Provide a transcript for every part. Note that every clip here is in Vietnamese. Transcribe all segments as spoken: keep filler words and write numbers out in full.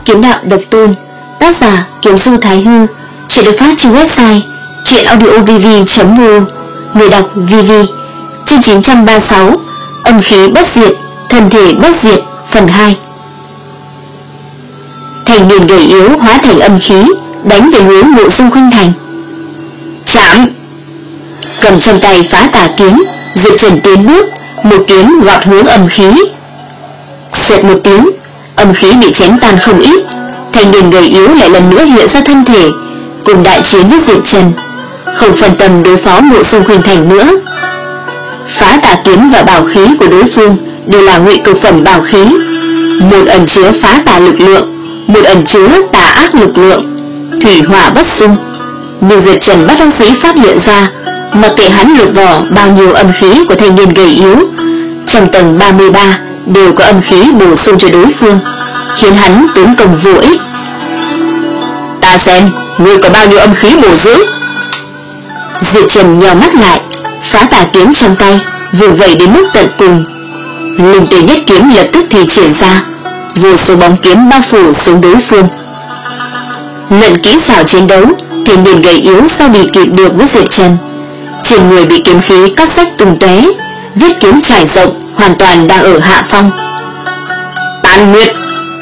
Kiếm đạo độc tôn. Tác giả Kiếm Sư Thái Hư. Chuyện được phát trên website truyện audio v v chấm m u. Người đọc vv. Chương chín trăm ba mươi sáu. Âm khí bất diệt, thân thể bất diệt. Phần hai. Thành niên gầy yếu hóa thành âm khí, đánh về hướng Mộ Dung Khuynh Thành. Chạm! Cầm trong tay Phá Tà Kiếm, Diệp Trần tiến bước, một kiếm gọt hướng âm khí. Xẹt một tiếng, âm khí bị chém tan không ít. Thành niên gầy yếu lại lần nữa hiện ra thân thể, cùng đại chiến với Diệp Trần, không phân tâm đối phó Mộ Dung Khuynh Thành nữa. Phá Tà Kiếm và bảo khí của đối phương đều là ngụy cực phẩm bảo khí, một ẩn chứa phá tà lực lượng, một ẩn chứa tà ác lực lượng, thủy hỏa bất xung. Nhưng Diệp Trần bất đắc dĩ phát hiện ra, mặc kệ hắn lột vỏ bao nhiêu âm khí của thanh niên gầy yếu, trong tầng ba mươi ba đều có âm khí bổ sung cho đối phương, khiến hắn tốn công vô ích. Ta xem, ngươi có bao nhiêu âm khí bổ dưỡng? Diệp Trần nheo mắt lại, Phá Tà Kiếm trong tay vùng vẩy đến mức tận cùng. Linh Tê Nhất Kiếm lập tức thì triển ra, vô số bóng kiếm bao phủ xuống đối phương. Luận kỹ xảo chiến đấu, thanh niên gầy yếu sao bị kịp được với Diệp Trần. Trên người bị kiếm khí cắt rách tung tóe, vết kiếm trải rộng, hoàn toàn đang ở hạ phong. Tàn Nguyệt!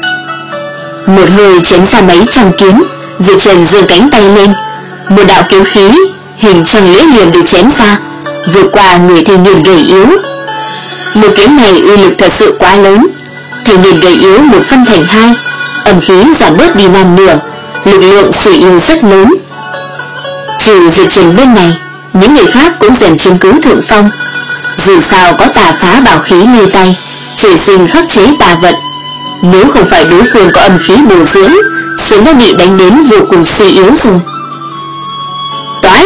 Một hơi chém ra mấy trăm kiếm, Diệp Trần giơ cánh tay lên, một đạo kiếm khí hình trăng lưỡi liềm được chém ra, vượt qua người thanh niên gầy yếu. Một kiếm này uy lực thật sự quá lớn, thanh niên gầy yếu một phân thành hai, âm khí giảm bớt đi năm nửa, lực lượng suy yếu rất lớn. Trừ Diệp Trần bên này, những người khác cũng dần chiếm cứ thượng phong. Dù sao có tà phá bảo khí nơi tay, trời sinh khắc chế tà vật, nếu không phải đối phương có âm khí bổ dưỡng, sớm đã bị đánh đến vô cùng suy yếu rồi. Toái!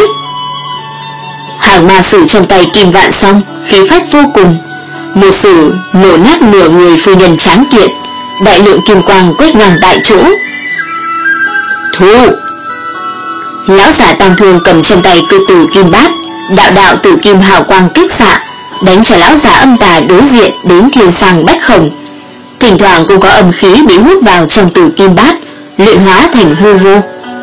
Hàng ma sử trong tay Kim Vạn Song khí phách vô cùng, một sử nổ nát nửa người phu nhân tráng kiện, đại lượng kim quang quét ngang tại chỗ. Thu! Lão giả Tang Thương cầm trong tay cơ tử kim bát, đạo đạo tử kim hào quang kích xạ, đánh cho lão giả âm tà đối diện đến thiên sang bách khổng. Thỉnh thoảng cũng có âm khí bị hút vào trong tử kim bát, luyện hóa thành hư vô.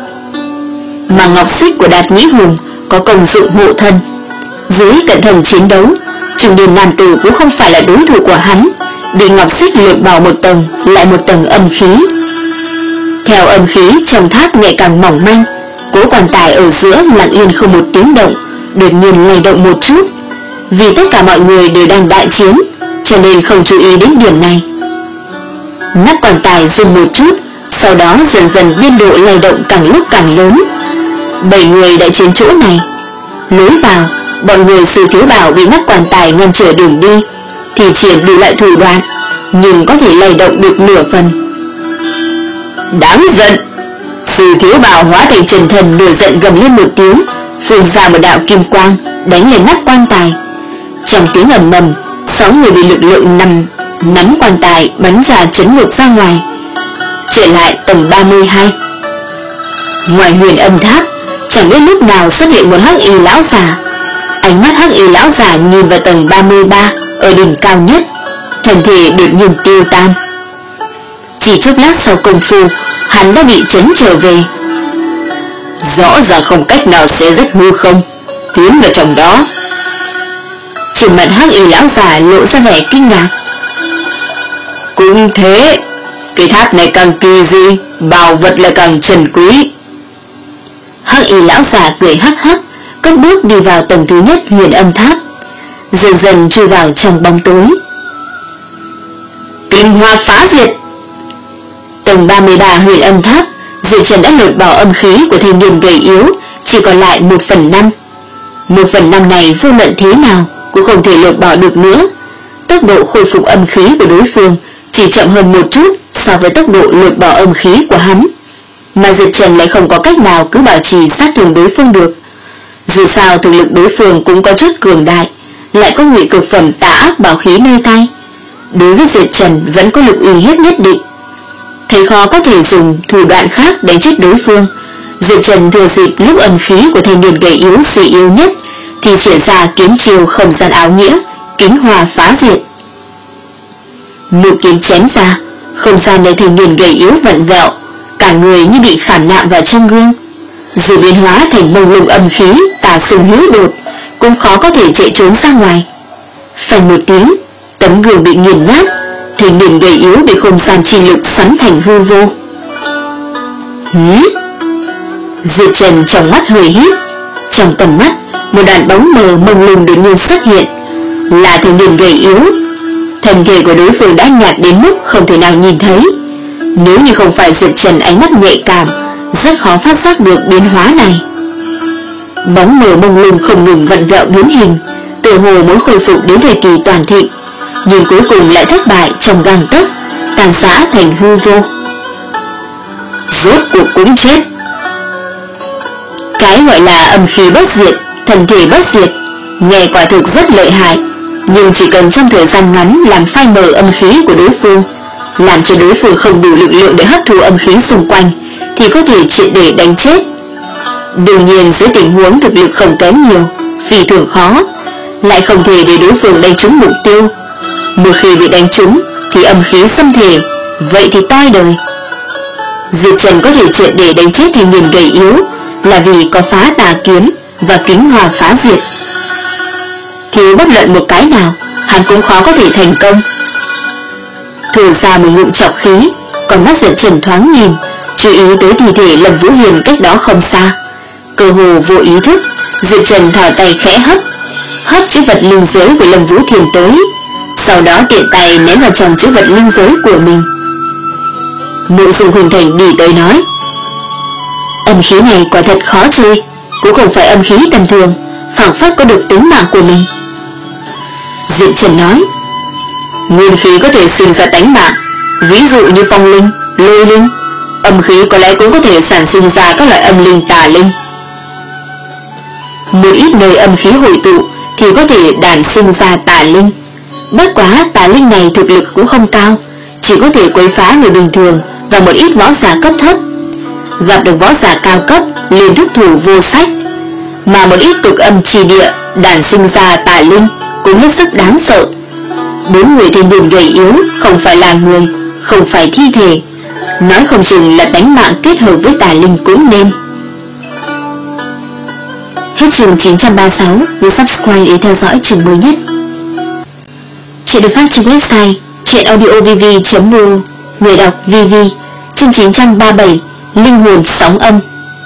Mà ngọc xích của Đạt Nhĩ Hùng có công dụng hộ thân. Dưới cận thần chiến đấu, trung niên nam tử cũng không phải là đối thủ của hắn, bị ngọc xích lột bỏ một tầng lại một tầng âm khí. Theo âm khí trong tháp ngày càng mỏng manh, cố quan tài ở giữa lặng yên không một tiếng động, đột nhiên lay động một chút. Vì tất cả mọi người đều đang đại chiến, cho nên không chú ý đến điểm này. Nắp quan tài rung một chút, sau đó dần dần biên độ lay động càng lúc càng lớn. Bảy người đã chiến chỗ này. Lối vào, bọn người Sư Thiếu Bảo bị nắp quan tài ngăn trở đường đi, thì triển đủ lại thủ đoạn, nhưng có thể lay động được nửa phần. Đáng giận! Sư Thiếu Bảo hóa thành Trần Thần nổi giận gầm lên một tiếng, phun ra một đạo kim quang đánh lên nắp quan tài. Trong tiếng ầm ầm, sáu người bị lực lượng nằm nắm quan tài bắn ra chấn ngược ra ngoài. Trở lại tầng ba mươi hai. Ngoài huyền âm tháp, chẳng biết lúc nào xuất hiện một hắc y lão già. Ánh mắt hắc y lão già nhìn vào tầng ba mươi ba ở đỉnh cao nhất, thân thể đột nhiên tiêu tan. Chỉ chốc lát sau công phu, hắn đã bị chấn trở về. Rõ ràng không cách nào xé rách hư không, tiến vào trong đó. Trên mặt hắc y lão già lộ ra vẻ kinh ngạc. Cũng thế, cái tháp này càng kỳ dị, bảo vật lại càng trân quý. Hắc y lão già cười hắc hắc, cất bước đi vào tầng thứ nhất huyền âm tháp, dần dần chui vào trong bóng tối. Kinh hoa phá diệt! Tầng ba mươi ba huyền âm tháp, Diệp Trần đã lột bỏ âm khí của thanh niên gầy yếu, chỉ còn lại một phần năm. Một phần năm này vô luận thế nào cũng không thể lột bỏ được nữa. Tốc độ khôi phục âm khí của đối phương chỉ chậm hơn một chút so với tốc độ lột bỏ âm khí của hắn, mà Diệp Trần lại không có cách nào cứ bảo trì sát thương đối phương được. Dù sao thực lực đối phương cũng có chút cường đại, lại có ngụy cực phẩm tà ác bảo khí nơi tay, đối với Diệp Trần vẫn có lực uy hiếp nhất định. Thấy khó có thể dùng thủ đoạn khác đánh chết đối phương, Diệp Trần thừa dịp lúc âm khí của thanh niên gầy yếu suy yếu nhất thì triển ra kiếm chiêu không gian áo nghĩa, kính hoa phá diệt. Một kiếm chém ra, Không gian nơi thanh niên gầy yếu vặn vẹo, cả người như bị khảm nạm vào trong gương. Dù biến hóa thành mông lung âm khí tà sừng hữu đột, cũng khó có thể chạy trốn ra ngoài. Phanh một tiếng, tấm gương bị nghiền nát, thanh niên gầy yếu bị không gian chi lực xoắn thành hư vô. Hứ! Diệp Trần trong mắt hơi híp, trong tầm mắt một đàn bóng mờ mông lung đột nhiên xuất hiện, là thanh niên gầy yếu. Thân thể của đối phương đã nhạt đến mức không thể nào nhìn thấy. Nếu như không phải Diệp Trần ánh mắt nhạy cảm, rất khó phát giác được biến hóa này. Bóng mờ mông lung không ngừng vặn vẹo biến hình, tựa hồ muốn khôi phục đến thời kỳ toàn thịnh, nhưng cuối cùng lại thất bại trong gang tấc, tàn rã thành hư vô. Rốt cuộc cũng chết. Cái gọi là âm khí bất diệt, thần thể bất diệt, nghe quả thực rất lợi hại, nhưng chỉ cần trong thời gian ngắn làm phai mờ âm khí của đối phương, làm cho đối phương không đủ lực lượng để hấp thụ âm khí xung quanh, thì có thể triệt để đánh chết. Đương nhiên dưới tình huống thực lực không kém nhiều, phi thường khó, lại không thể để đối phương đánh trúng mục tiêu. Một khi bị đánh trúng thì âm khí xâm thể, vậy thì toi đời. Diệp Trần có thể triệt để đánh chết thanh niên gầy yếu là vì có phá tà kiếm và kính hòa phá diệt. Thiếu bất luận một cái nào, hắn cũng khó có thể thành công. Thổi ra một ngụm trọc khí, còn mắt Diệp Trần thoáng nhìn, chú ý tới thi thể Lâm Vũ Hiền cách đó không xa. Cơ hồ vô ý thức, Diệp Trần thò tay khẽ hấp, hấp chữ vật linh giới của Lâm Vũ Hiền tới, sau đó tiện tay ném vào trong chữ vật linh giới của mình. Mộ Dung Khuynh Thành đi tới nói, âm khí này quả thật khó chơi, cũng không phải âm khí tầm thường, phảng phất có được tính mạng của mình. Diệp Trần nói, nguyên khí có thể sinh ra tánh mạng, ví dụ như phong linh, lôi linh. Âm khí có lẽ cũng có thể sản sinh ra các loại âm linh tà linh. Một ít nơi âm khí hội tụ thì có thể đản sinh ra tà linh. Bất quá tà linh này thực lực cũng không cao, chỉ có thể quấy phá người bình thường và một ít võ giả cấp thấp. Gặp được võ giả cao cấp liền thúc thủ vô sách. Mà một ít cực âm trì địa đản sinh ra tà linh cũng hết sức đáng sợ. Bốn người thanh niên gầy yếu không phải là người, không phải thi thể, nói không chừng là tánh mạng kết hợp với tà linh cũng nên. Hết chương chín trăm ba mươi sáu, nhớ subscribe để theo dõi chương mới nhất. Chuyện được phát trên website truyện audio v v chấm r u, người đọc vê vê, chương chín trăm ba mươi bảy, linh hồn sóng âm.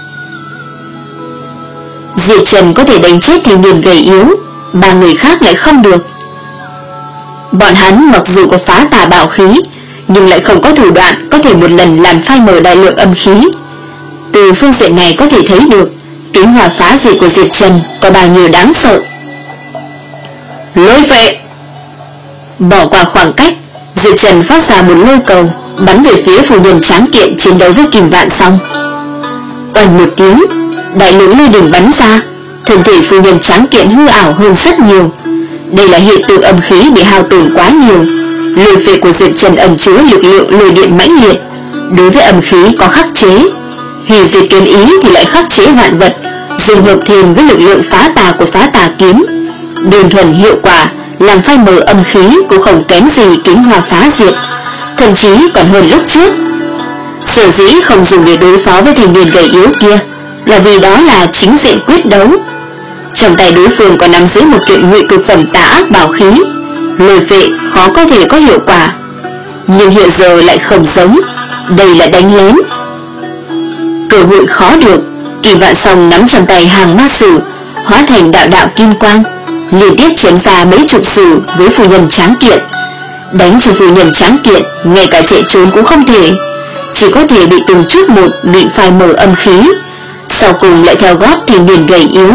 Diệp Trần có thể đánh chết thanh niên gầy yếu, ba người khác lại không được. Bọn hắn mặc dù có phá tà bảo khí, nhưng lại không có thủ đoạn có thể một lần làm phai mờ đại lượng âm khí. Từ phương diện này có thể thấy được kính hòa phá diệt của Diệp Trần có bao nhiêu đáng sợ. Lôi phệ! Bỏ qua khoảng cách, Diệp Trần phát ra một lôi cầu bắn về phía phu nhân tráng kiện chiến đấu với Kình Vạn Song. Oanh một tiếng, đại lượng lôi đỉnh bắn ra, thân thể phu nhân tráng kiện hư ảo hơn rất nhiều. Đây là hiện tượng âm khí bị hao tổn quá nhiều. Lôi phệ của Diệp Trần ẩn chứa lực lượng lôi điện mãnh liệt, đối với âm khí có khắc chế. Hủy diệt kiếm ý thì lại khắc chế vạn vật, dùng hợp thêm với lực lượng phá tà của phá tà kiếm. Đơn thuần hiệu quả làm phai mờ âm khí cũng không kém gì kính hòa phá diệt, thậm chí còn hơn lúc trước. Sở dĩ không dùng để đối phó với thanh niên gầy yếu kia là vì đó là chính diện quyết đấu. Trong tay đối phương còn nắm giữ một kiện ngụy cực phẩm tà ác bảo khí, lôi phệ khó có thể có hiệu quả. Nhưng hiện giờ lại không giống, đây là đánh lén. Cơ hội khó được, Kình Vạn Song nắm trong tay hàng ma sử, hóa thành đạo đạo kim quang, liên tiếp chém ra mấy chục sử với phu nhân tráng kiện. Đánh cho phu nhân tráng kiện ngay cả chạy trốn cũng không thể, chỉ có thể bị từng chút một bị phai mờ âm khí, sau cùng lại theo gót thanh niên gầy yếu.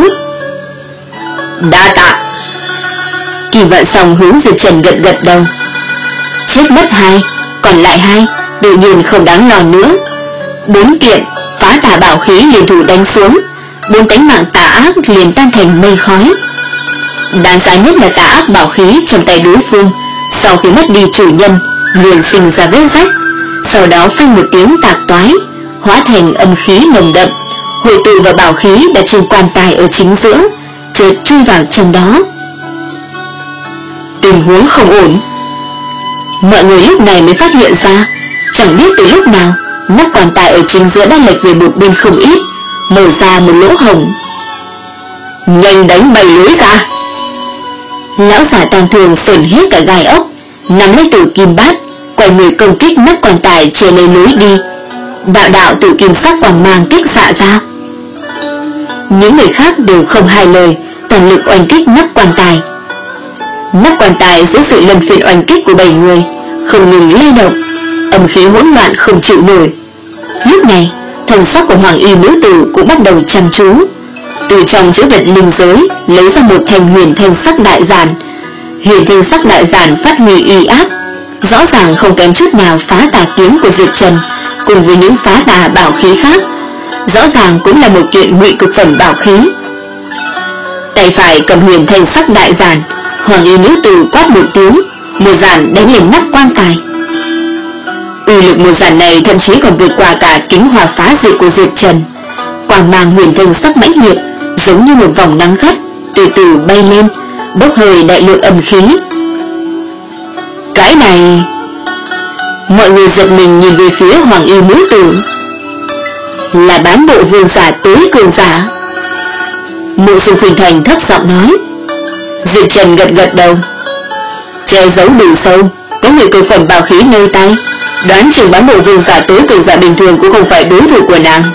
Đa tạ! Kình Vạn Song hướng Diệp Trần gật gật đầu. Chết mất hai, còn lại hai, tự nhiên không đáng lo nữa. Bốn kiện phá tà bảo khí liền thủ đánh xuống, bốn tánh mạng tà ác liền tan thành mây khói. Đáng giá nhất là tà ác bảo khí trong tay đối phương, sau khi mất đi chủ nhân liền sinh ra vết rách, sau đó phanh một tiếng tạc toái, hóa thành âm khí nồng đậm, hội tụ vào bảo khí đặt trên quan tài ở chính giữa, chợt chui vào trong đó. Tình huống không ổn. Mọi người lúc này mới phát hiện ra Chẳng biết từ lúc nào, nắp quan tài ở chính giữa đã lệch về một bên không ít, mở ra một lỗ hổng. Nhanh đánh bày lưới ra! Lão giả tang thường sờn hết cả gai ốc, nắm lấy tử kim bát, quay người công kích nắp quan tài che lấy lối đi. Đạo đạo tử kim sắc quang mang kích xạ ra. Những người khác đều không hai lời, toàn lực oanh kích nắp quan tài. Nắp quan tài dưới sự luân phiên oanh kích của bảy người không ngừng lay động, âm khí hỗn loạn không chịu nổi. Lúc này, thần sắc của hoàng y nữ tử cũng bắt đầu chăm chú. Từ trong chữ vật linh giới lấy ra một thanh huyền thanh sắc đại giản. Huyền thanh sắc đại giản phát huy uy áp, rõ ràng không kém chút nào phá tà kiếm của Diệp Trần cùng với những phá tà bảo khí khác, rõ ràng cũng là một kiện ngụy cực phẩm bảo khí. Tay phải cầm huyền thanh sắc đại giản, hoàng y nữ tử quát một tiếng, một giản đánh lên nắp quan tài. Uy lực một giản này thậm chí còn vượt qua cả kính hỏa phá diệt của Diệp Trần. Quang mang huyền thanh sắc mãnh liệt, giống như một vòng nắng gắt, từ từ bay lên, bốc hơi đại lượng âm khí. Cái này... Mọi người giật mình nhìn về phía hoàng y nữ tử. Là bán bộ vương giả tối cường giả. Mộ Dung Khuynh Thành thấp giọng nói. Diệp Trần gật gật đầu. Che giấu đủ sâu, có người cực phẩm bảo khí nơi tay, đoán chừng bán bộ vương giả tối cường giả bình thường cũng không phải đối thủ của nàng.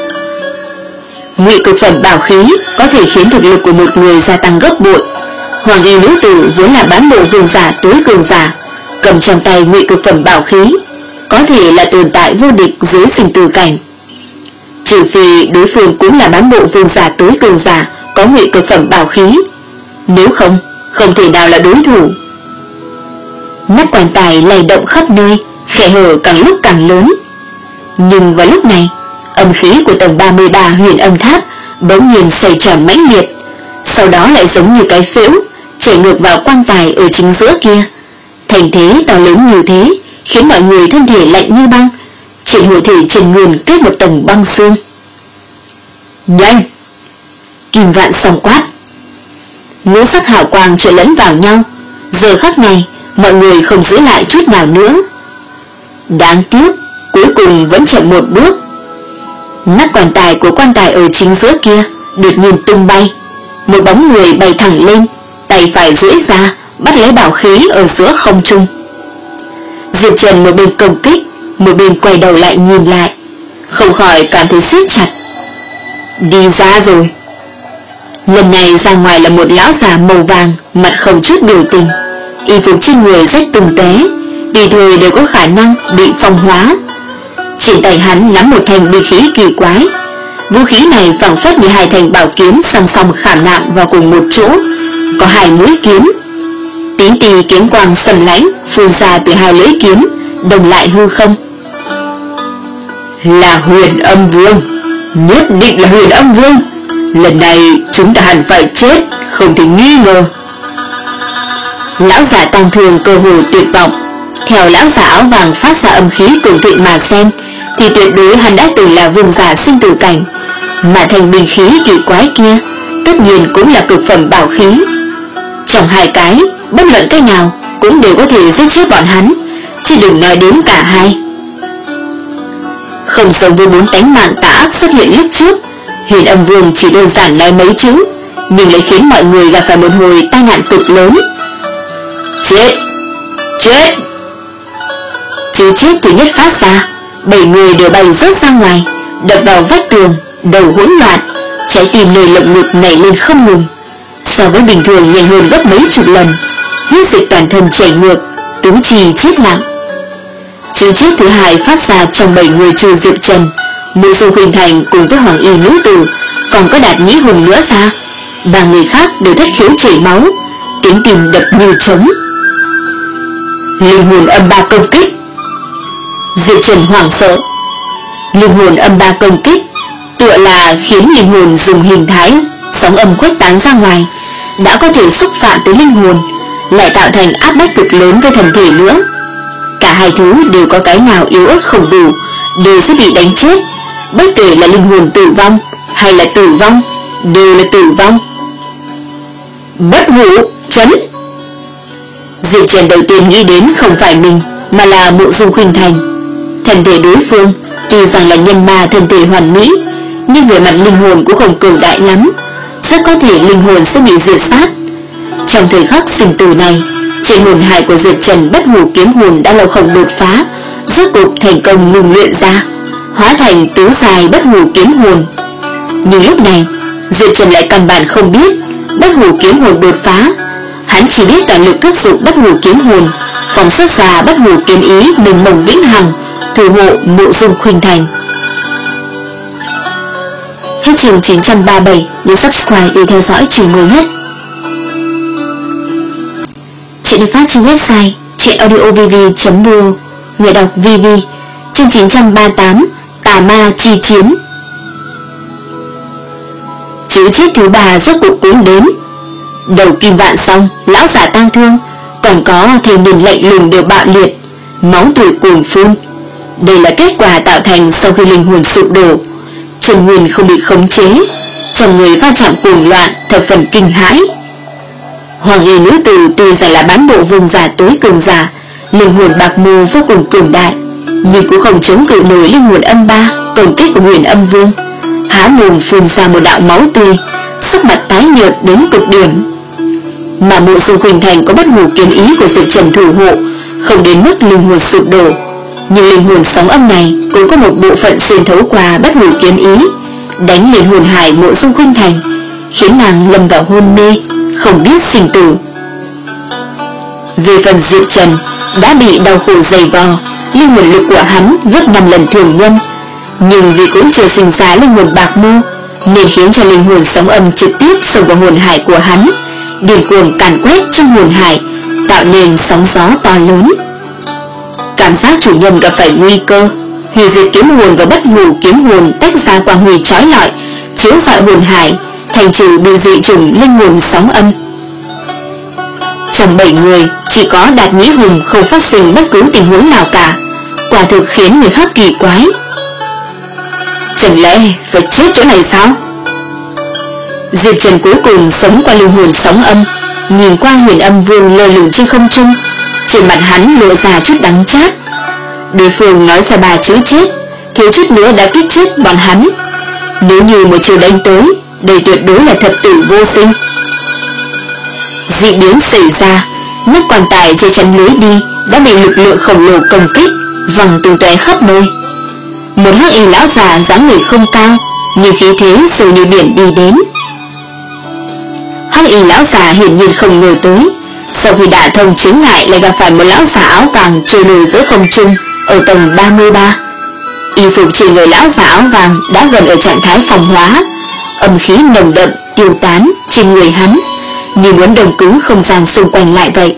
Ngụy cực phẩm bảo khí có thể khiến thực lực của một người gia tăng gấp bội. Hoàng y nữ tử vốn là bán bộ vương giả tối cường giả, cầm trong tay ngụy cực phẩm bảo khí, có thể là tồn tại vô địch dưới sinh tử cảnh. Trừ phi đối phương cũng là bán bộ vương giả tối cường giả có ngụy cực phẩm bảo khí, nếu không, không thể nào là đối thủ. Nắp quan tài lay động khắp nơi, khe hở càng lúc càng lớn. Nhưng vào lúc này, âm khí của tầng ba mươi ba huyền âm tháp bỗng nhiên xoay tròn mãnh liệt, sau đó lại giống như cái phễu chảy ngược vào quan tài ở chính giữa kia. Thành thế to lớn như thế khiến mọi người thân thể lạnh như băng, trên hội thể Trần Nguyên kết một tầng băng xương. Nhanh! Kim Vạn song quát. Ngũ sắc hào quang trộn lẫn vào nhau. Giờ khắc này mọi người không giữ lại chút nào nữa. Đáng tiếc, cuối cùng vẫn chậm một bước. Nắp quan tài của quan tài ở chính giữa kia đột nhiên tung bay. Một bóng người bay thẳng lên, tay phải duỗi ra bắt lấy bảo khí ở giữa không trung. Diệp Trần một bên công kích, một bên quay đầu lại nhìn lại, không khỏi cảm thấy siết chặt. Đi ra rồi. Lần này ra ngoài là một lão già màu vàng, mặt không chút biểu tình, y phục trên người rách tung tóe, tùy thời đều có khả năng bị phong hóa. Trên tay hắn nắm một thanh binh khí kỳ quái. Vũ khí này phảng phất như hai thanh bảo kiếm song song khảm nạm vào cùng một chỗ, có hai mũi kiếm. Tím tì kiếm quang sầm lãnh phun ra từ hai lưỡi kiếm, đồng lại hư không. Là Huyền Âm Vương, nhất định là Huyền Âm Vương. Lần này chúng ta hẳn phải chết, không thể nghi ngờ. Lão giả tang thường cơ hồ tuyệt vọng. Theo lão giả áo vàng phát ra âm khí cường thịnh mà xem, thì tuyệt đối hắn đã từng là vương giả sinh tử cảnh, mà thành binh khí kỳ quái kia tất nhiên cũng là cực phẩm bảo khí. Trong hai cái, bất luận cái nào cũng đều có thể giết chết bọn hắn, chứ đừng nói đến cả hai. Không giống với bốn tánh mạng tà ác xuất hiện lúc trước, Huyền Âm Vương chỉ đơn giản nói mấy chữ, nhưng lại khiến mọi người gặp phải một hồi tai nạn cực lớn. Chết! Chết! Chữ chết thứ nhất phát ra, bảy người đều bay rớt ra ngoài, đập vào vách tường, đầu hỗn loạn, trái tim nơi lồng ngực nảy lên không ngừng, so với bình thường nhanh hơn gấp mấy chục lần, huyết dịch toàn thân chảy ngược, tứ chi chết lặng. Chữ chết thứ hai phát ra trong bảy người trừ Diệp Trần, Mộ Dung Khuynh Thành cùng với hoàng y nữ tử, còn có Đạt Nhĩ Hùng nữa ra. Ba người khác đều thất khiếu chảy máu, tiếng tim đập như trống. Linh hồn âm ba công kích. Diệp Trần hoảng sợ. Linh hồn âm ba công kích tựa là khiến linh hồn dùng hình thái sóng âm khuếch tán ra ngoài, đã có thể xúc phạm tới linh hồn, lại tạo thành áp bách cực lớn với thân thể nữa. Cả hai thứ đều có cái nào yếu ớt không đủ, đều sẽ bị đánh chết, bất kể là linh hồn tử vong hay là tử vong, đều là tử vong. Bất hủ chấn. Diệp Trần đầu tiên nghĩ đến không phải mình, mà là Mộ Dung Khuynh Thành. Thân thể đối phương tuy rằng là nhân ma thân thể hoàn mỹ, nhưng về mặt linh hồn cũng không cường đại lắm, rất có thể linh hồn sẽ bị diệt sát. Trong thời khắc sinh tử này, trên hồn hải của Diệp Trần bất hủ kiếm hồn đã lâu không đột phá, rốt cục thành công ngừng luyện ra, hóa thành tứ dài bất hủ kiếm hồn. Nhưng lúc này Diệp Trần lại căn bản không biết bất hủ kiếm hồn đột phá, hắn chỉ biết toàn lực thúc giục bất hủ kiếm hồn, phóng xuất ra bất hủ kiếm ý mênh mông vĩnh hằng, thủ hộ Mộ Dung Khuynh Thành. Hết chương chín trăm ba mươi bảy, nhớ subscribe để theo dõi chương mới nhất. Chuyện được phát trên website chuyenaudiovv chấm bu, người đọc vê vê. Chương chín trăm ba mươi tám, Tà Ma Chi Chiến. Chữ chết thứ ba rốt cuộc cũng đến. Đầu kim vạn xong, lão giả tang thương, còn có thêm niên lạnh lùng đều bạo liệt, máu tươi cuồn phun. Đây là kết quả tạo thành sau khi linh hồn sụp đổ, chân nguyên không bị khống chế, trong người va chạm cuồng loạn, thập phần kinh hãi. Hoàng y nữ tử tuy rằng là bán bộ vương giả tối cường giả, linh hồn bạc mù vô cùng cường đại, nhưng cũng không chống cự nổi linh hồn âm ba công kích của Huyền Âm Vương, há mồm phun ra một đạo máu tươi, sắc mặt tái nhợt đến cực điểm. Mà Mộ Dung Khuynh Thành có bất hủ kiếm ý của Diệp Trần thủ hộ, không đến mức linh hồn sụp đổ, nhưng linh hồn sóng âm này cũng có một bộ phận xuyên thấu qua bất hủ kiếm ý, đánh lên hồn hải Mộ Dung Khuynh Thành, khiến nàng lâm vào hôn mê, không biết sinh tử. Về phần Diệp Trần đã bị đau khổ dày vò, linh hồn lực của hắn gấp năm lần thường nhân, nhưng vì cũng chưa sinh ra linh hồn bạc mô, nên khiến cho linh hồn sóng âm trực tiếp xông vào hồn hải của hắn, điên cuồng càn quét trong hồn hải, tạo nên sóng gió to lớn. Cảm giác chủ nhân gặp phải nguy cơ, hủy diệt kiếm hồn và bất hủ kiếm hồn tách ra quang huy chói lọi, chiếu rọi hồn hải, thành trừ bị dị chủng linh hồn sóng âm. Trong bảy người, chỉ có Đạt Nhĩ Hùng không phát sinh bất cứ tình huống nào cả, quả thực khiến người khác kỳ quái. Chẳng lẽ phải chết chỗ này sao? Diệp Trần cuối cùng sống qua linh hồn sóng âm, nhìn qua Huyền Âm Vương lơ lửng trên không trung, trên mặt hắn lộ ra chút đắng chát. Đối phương nói ra ba chữ chết, thiếu chút nữa đã kích chết bọn hắn. Nếu như một chiều đánh tới, đây tuyệt đối là thập tử vô sinh. Dị biến xảy ra, nắp quan tài trên chắn lưới đi đã bị lực lượng khổng lồ công kích, văng tung tóe khắp nơi. Một hắc y lão già dáng người không cao, nhưng khí thế sâu như biển đi đến. Hắc y lão già hiển nhiên không ngờ tới, sau khi đả thông chướng ngại lại gặp phải một lão già áo vàng trôi nổi giữa không trung ở tầng ba mươi ba. Y phục trên người lão già áo vàng đã gần ở trạng thái phong hóa, âm khí nồng đậm tiêu tán trên người hắn, như muốn đồng cứng không gian xung quanh lại vậy.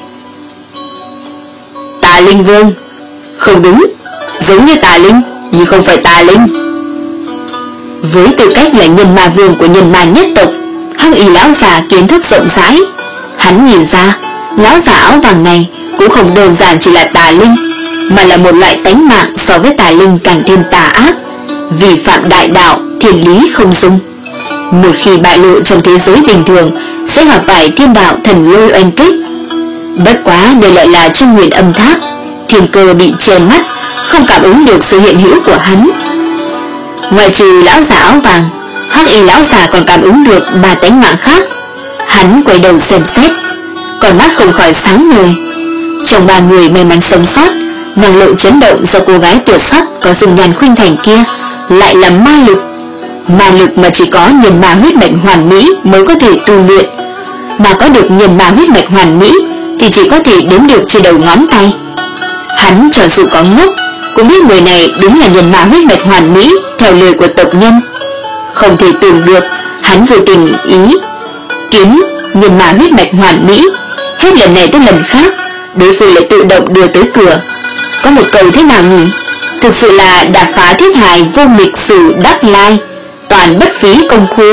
Tà Linh Vương. Không đúng, giống như Tà Linh nhưng không phải Tà Linh. Với tư cách là nhân ma vương của nhân ma nhất tộc, hắc y lão già kiến thức rộng rãi, hắn nhìn ra lão già áo vàng này cũng không đơn giản chỉ là Tà Linh, mà là một loại tánh mạng so với Tà Linh càng thêm tà ác, vi phạm đại đạo, thiên lý không dung. Một khi bại lộ trong thế giới bình thường sẽ gặp phải thiên đạo thần lôi oanh kích. Bất quá đây lại là trong Huyền Âm Tháp, thiên cơ bị che mắt, không cảm ứng được sự hiện hữu của hắn. Ngoài trừ lão già áo vàng, hắc y lão già còn cảm ứng được ba tánh mạng khác. Hắn quay đầu xem xét, con mắt không khỏi sáng ngời. Trong ba người may mắn sống sót, năng lượng chấn động do cô gái tuyệt sắc có dung nhan Khuynh Thành kia lại là ma lực. Ma lực mà chỉ có nhân ma huyết mạch hoàn mỹ mới có thể tu luyện, mà có được nhân ma huyết mạch hoàn mỹ thì chỉ có thể đếm được trên đầu ngón tay. Hắn cho dù có ngốc cũng biết người này đúng là nhân ma huyết mạch hoàn mỹ theo lời của tộc nhân. Không thể tưởng được hắn vô tình ý kiếm nhân ma huyết mạch hoàn mỹ, hết lần này tới lần khác đối phương lại tự động đưa tới cửa. Có một câu thế nào nhỉ? Thực sự là đạp phá thiết hài vô lịch sử đắc lai, toàn bất phí công khu.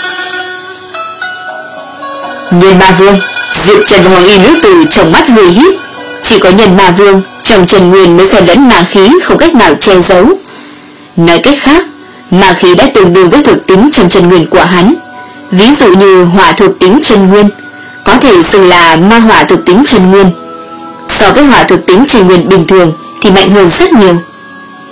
Nhân ma vương, Diệp Trần và Hoàng y nữ tử trong mắt người hít. Chỉ có nhân ma vương trong Trần Nguyên mới xen lẫn ma khí không cách nào che giấu. Nói cách khác, ma khí đã tương đương với thuộc tính trong Trần Nguyên của hắn. Ví dụ như hỏa thuộc tính Trần Nguyên, có thể xưng là ma hỏa thuộc tính Trần Nguyên. So với hỏa thuộc tính Trần Nguyên bình thường thì mạnh hơn rất nhiều.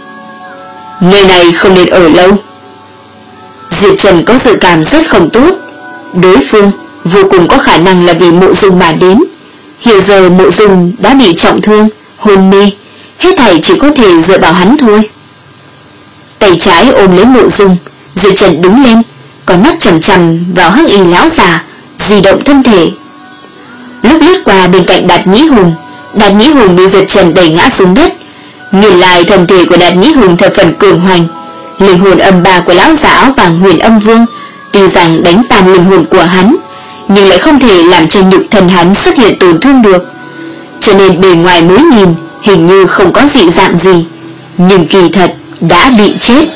Nơi này không nên ở lâu. Diệp Trần có dự cảm rất không tốt. Đối phương vô cùng có khả năng là vì Mộ Dung mà đến. Hiện giờ Mộ Dung đã bị trọng thương, hôn mê, hết thảy chỉ có thể dựa vào hắn thôi. Tay trái ôm lấy Mộ Dung, Diệp Trần đứng lên, còn mắt chằm chằm vào Hắc Y lão già, di động thân thể. Lúc lướt qua bên cạnh Đạt Nhĩ Hùng, Đạt Nhĩ Hùng bị Diệp Trần đẩy ngã xuống đất. Nhìn lại thân thể của Đạt Nhĩ Hùng thập phần cường hoành. Linh hồn âm ba của lão già áo vàng Huyền Âm Vương tuy rằng đánh tan linh hồn của hắn, nhưng lại không thể làm cho nhục thân hắn xuất hiện tổn thương được. Cho nên bề ngoài mới nhìn hình như không có dị dạng gì, nhưng kỳ thật đã bị chết.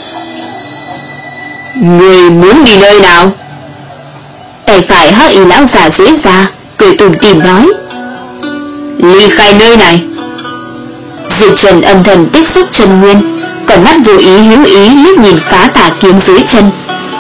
Người muốn đi nơi nào? Tay phải Hắc Y lão già duỗi ra, cười tủm tỉm nói. Ly khai nơi này. Diệp Trần âm thầm tích xúc chân nguyên, còn mắt vô ý hữu ý liếc nhìn phá tà kiếm dưới chân.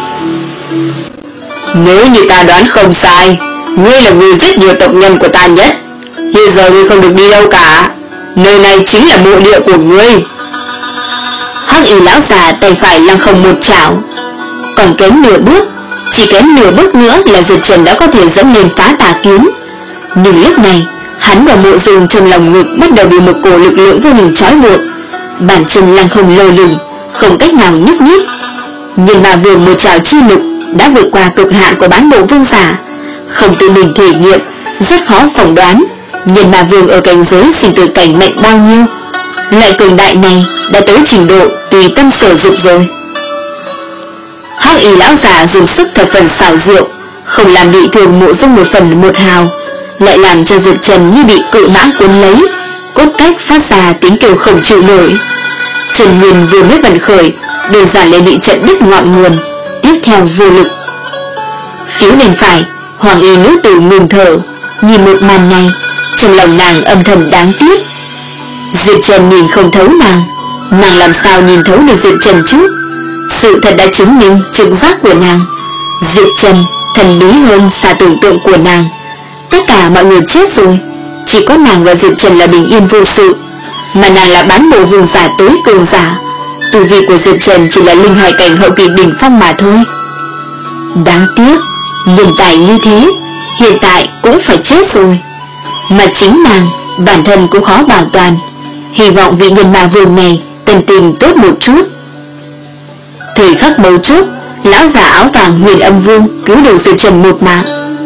Nếu như ta đoán không sai, ngươi là người giết nhiều tộc nhân của ta nhất. Hiện giờ ngươi không được đi đâu cả, nơi này chính là mộ địa của ngươi. Hắc Y lão già tay phải lăng không một chảo, còn kém nửa bước, chỉ kém nửa bước nữa là Diệp Trần đã có thể dẫn lên phá tà kiếm. Nhưng lúc này hắn và Mộ Dung trong lòng ngực bắt đầu bị một cổ lực lượng vô hình trói buộc, bàn chân lăng không lơ lửng, không cách nào nhúc nhích. Nhưng mà vương một trảo chi lực đã vượt qua cực hạn của bán bộ vương giả, không tự mình thể nghiệm, rất khó phỏng đoán nhân ma vương ở cảnh giới sinh tử cảnh mạnh bao nhiêu. Loại cường đại này đã tới trình độ tùy tâm sở dụng rồi. Hắc Y lão già dùng sức thập phần xảo diệu, không làm bị thương Mộ Dung một phần một hào, lại làm cho Diệp Trần như bị cự mãng cuốn lấy, cốt cách phát ra tiếng kêu không chịu nổi. Trần Nguyên vừa mới vận khởi, đơn giản lại bị chặn đứt ngọn nguồn, tiếp theo vô lực. Phía bên phải, Hoàng Y nữ tử ngừng thở, nhìn một màn này, trong lòng nàng âm thầm đáng tiếc. Diệp Trần nhìn không thấu nàng, nàng làm sao nhìn thấu được Diệp Trần chứ? Sự thật đã chứng minh trực giác của nàng. Diệp Trần thần bí hơn xa tưởng tượng của nàng. Tất cả mọi người chết rồi, chỉ có nàng và Diệp Trần là bình yên vô sự, mà nàng là bán bộ vương giả tối cường giả. Tu vi của Diệp Trần chỉ là linh hải cảnh hậu kỳ đỉnh phong mà thôi. Đáng tiếc, nhân tài như thế, hiện tại cũng phải chết rồi. Mà chính nàng, bản thân cũng khó bảo toàn. Hy vọng vị nhân ma vương này tâm tình tốt một chút. Thời khắc mấu chốt, lão già áo vàng Huyền Âm Vương cứu được Diệp Trần một mạng.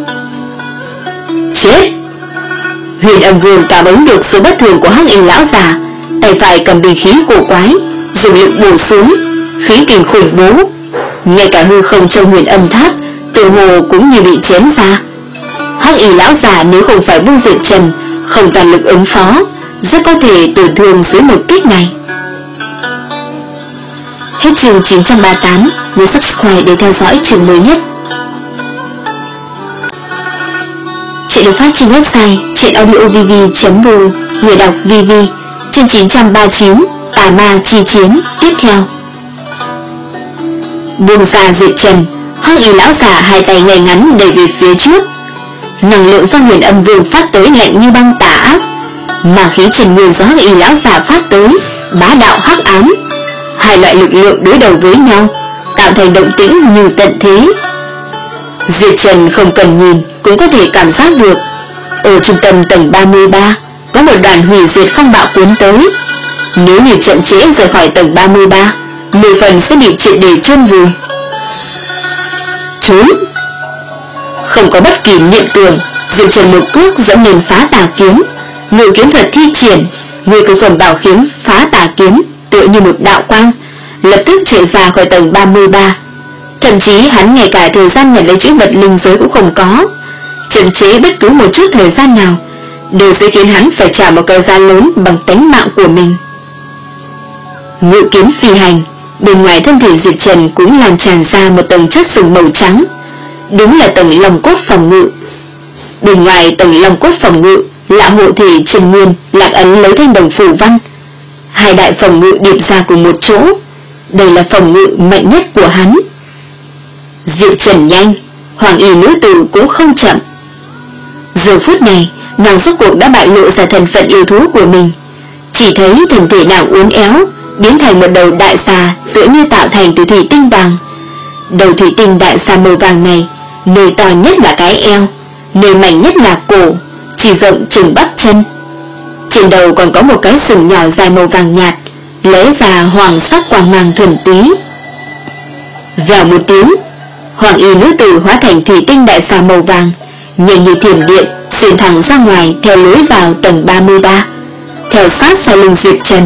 Chết! Huyền Âm Vương cảm ứng được sự bất thường của Hắc Y lão già, tay phải cầm binh khí cổ quái, dùng lực bổ xuống, khí kình khủng bố, ngay cả hư không trong Huyền Âm Tháp tự hồ cũng như bị chém ra. Hắc Y lão già nếu không phải buông Diệp Trần, không toàn lực ứng phó, rất có thể tổn thương dưới một kích này. Hết chương chín trăm ba mươi tám, nhớ subscribe để theo dõi chương mới nhất. Chuyện được phát trên website chuyenaudiovv chấm ru, người đọc vê vê. Chương chín trăm ba mươi chín, Tà Ma chi chiến tiếp theo. Buông ra Diệp Trần, Hắc Y lão già hai tay ngay ngắn đẩy về phía trước. Năng lượng do Huyền Âm Vương phát tới lạnh như băng tà ác, mà khí trần nguyên do Hắc Y lão già phát tới bá đạo hắc ám. Hai loại lực lượng đối đầu với nhau, tạo thành động tĩnh như tận thế. Diệp Trần không cần nhìn cũng có thể cảm giác được, ở trung tâm tầng ba mươi ba có một đoàn hủy diệt phong bạo cuốn tới. Nếu như chậm trễ rời khỏi tầng ba mươi ba, mười phần sẽ bị triệt để chôn vùi. Trốn! Không có bất kỳ niệm tưởng, Diệp Trần một cước dẫm lên phá tà kiếm, ngự kiếm thuật thi triển, nguy cơ phẩm bảo kiếm phá tà kiếm tựa như một đạo quang, lập tức chạy ra khỏi tầng ba mươi ba. Thậm chí hắn ngay cả thời gian nhận lấy chữ vật linh giới cũng không có. Chậm chế bất cứ một chút thời gian nào đều sẽ khiến hắn phải trả một cái giá lớn bằng tánh mạng của mình. Ngự kiếm phi hành, bên ngoài thân thể Diệp Trần cũng làm tràn ra một tầng chất sừng màu trắng, đúng là tầng long cốt phòng ngự. Bên ngoài tầng long cốt phòng ngự là hộ thể Trần Nguyên lạc ấn lấy thanh đồng phủ văn, hai đại phòng ngự điệp ra cùng một chỗ. Đây là phòng ngự mạnh nhất của hắn. Diệp Trần nhanh, Hoàng Y nữ tử cũng không chậm. Giờ phút này, nàng rốt cuộc đã bại lộ ra thân phận yêu thú của mình. Chỉ thấy thân thể nàng uốn éo, biến thành một đầu đại xà tựa như tạo thành từ thủy tinh vàng. Đầu thủy tinh đại xà màu vàng này, nơi to nhất là cái eo, nơi mảnh nhất là cổ, chỉ rộng chừng bắp chân. Trên đầu còn có một cái sừng nhỏ dài màu vàng nhạt, lóe ra hoàng sắc quang mang thuần túy. Vèo một tiếng, hoàng y nữ tử hóa thành thủy tinh đại xà màu vàng, nhanh như thiểm điện xuyên thẳng ra ngoài theo lối vào tầng ba mươi ba, theo sát sau lưng Diệp Trần.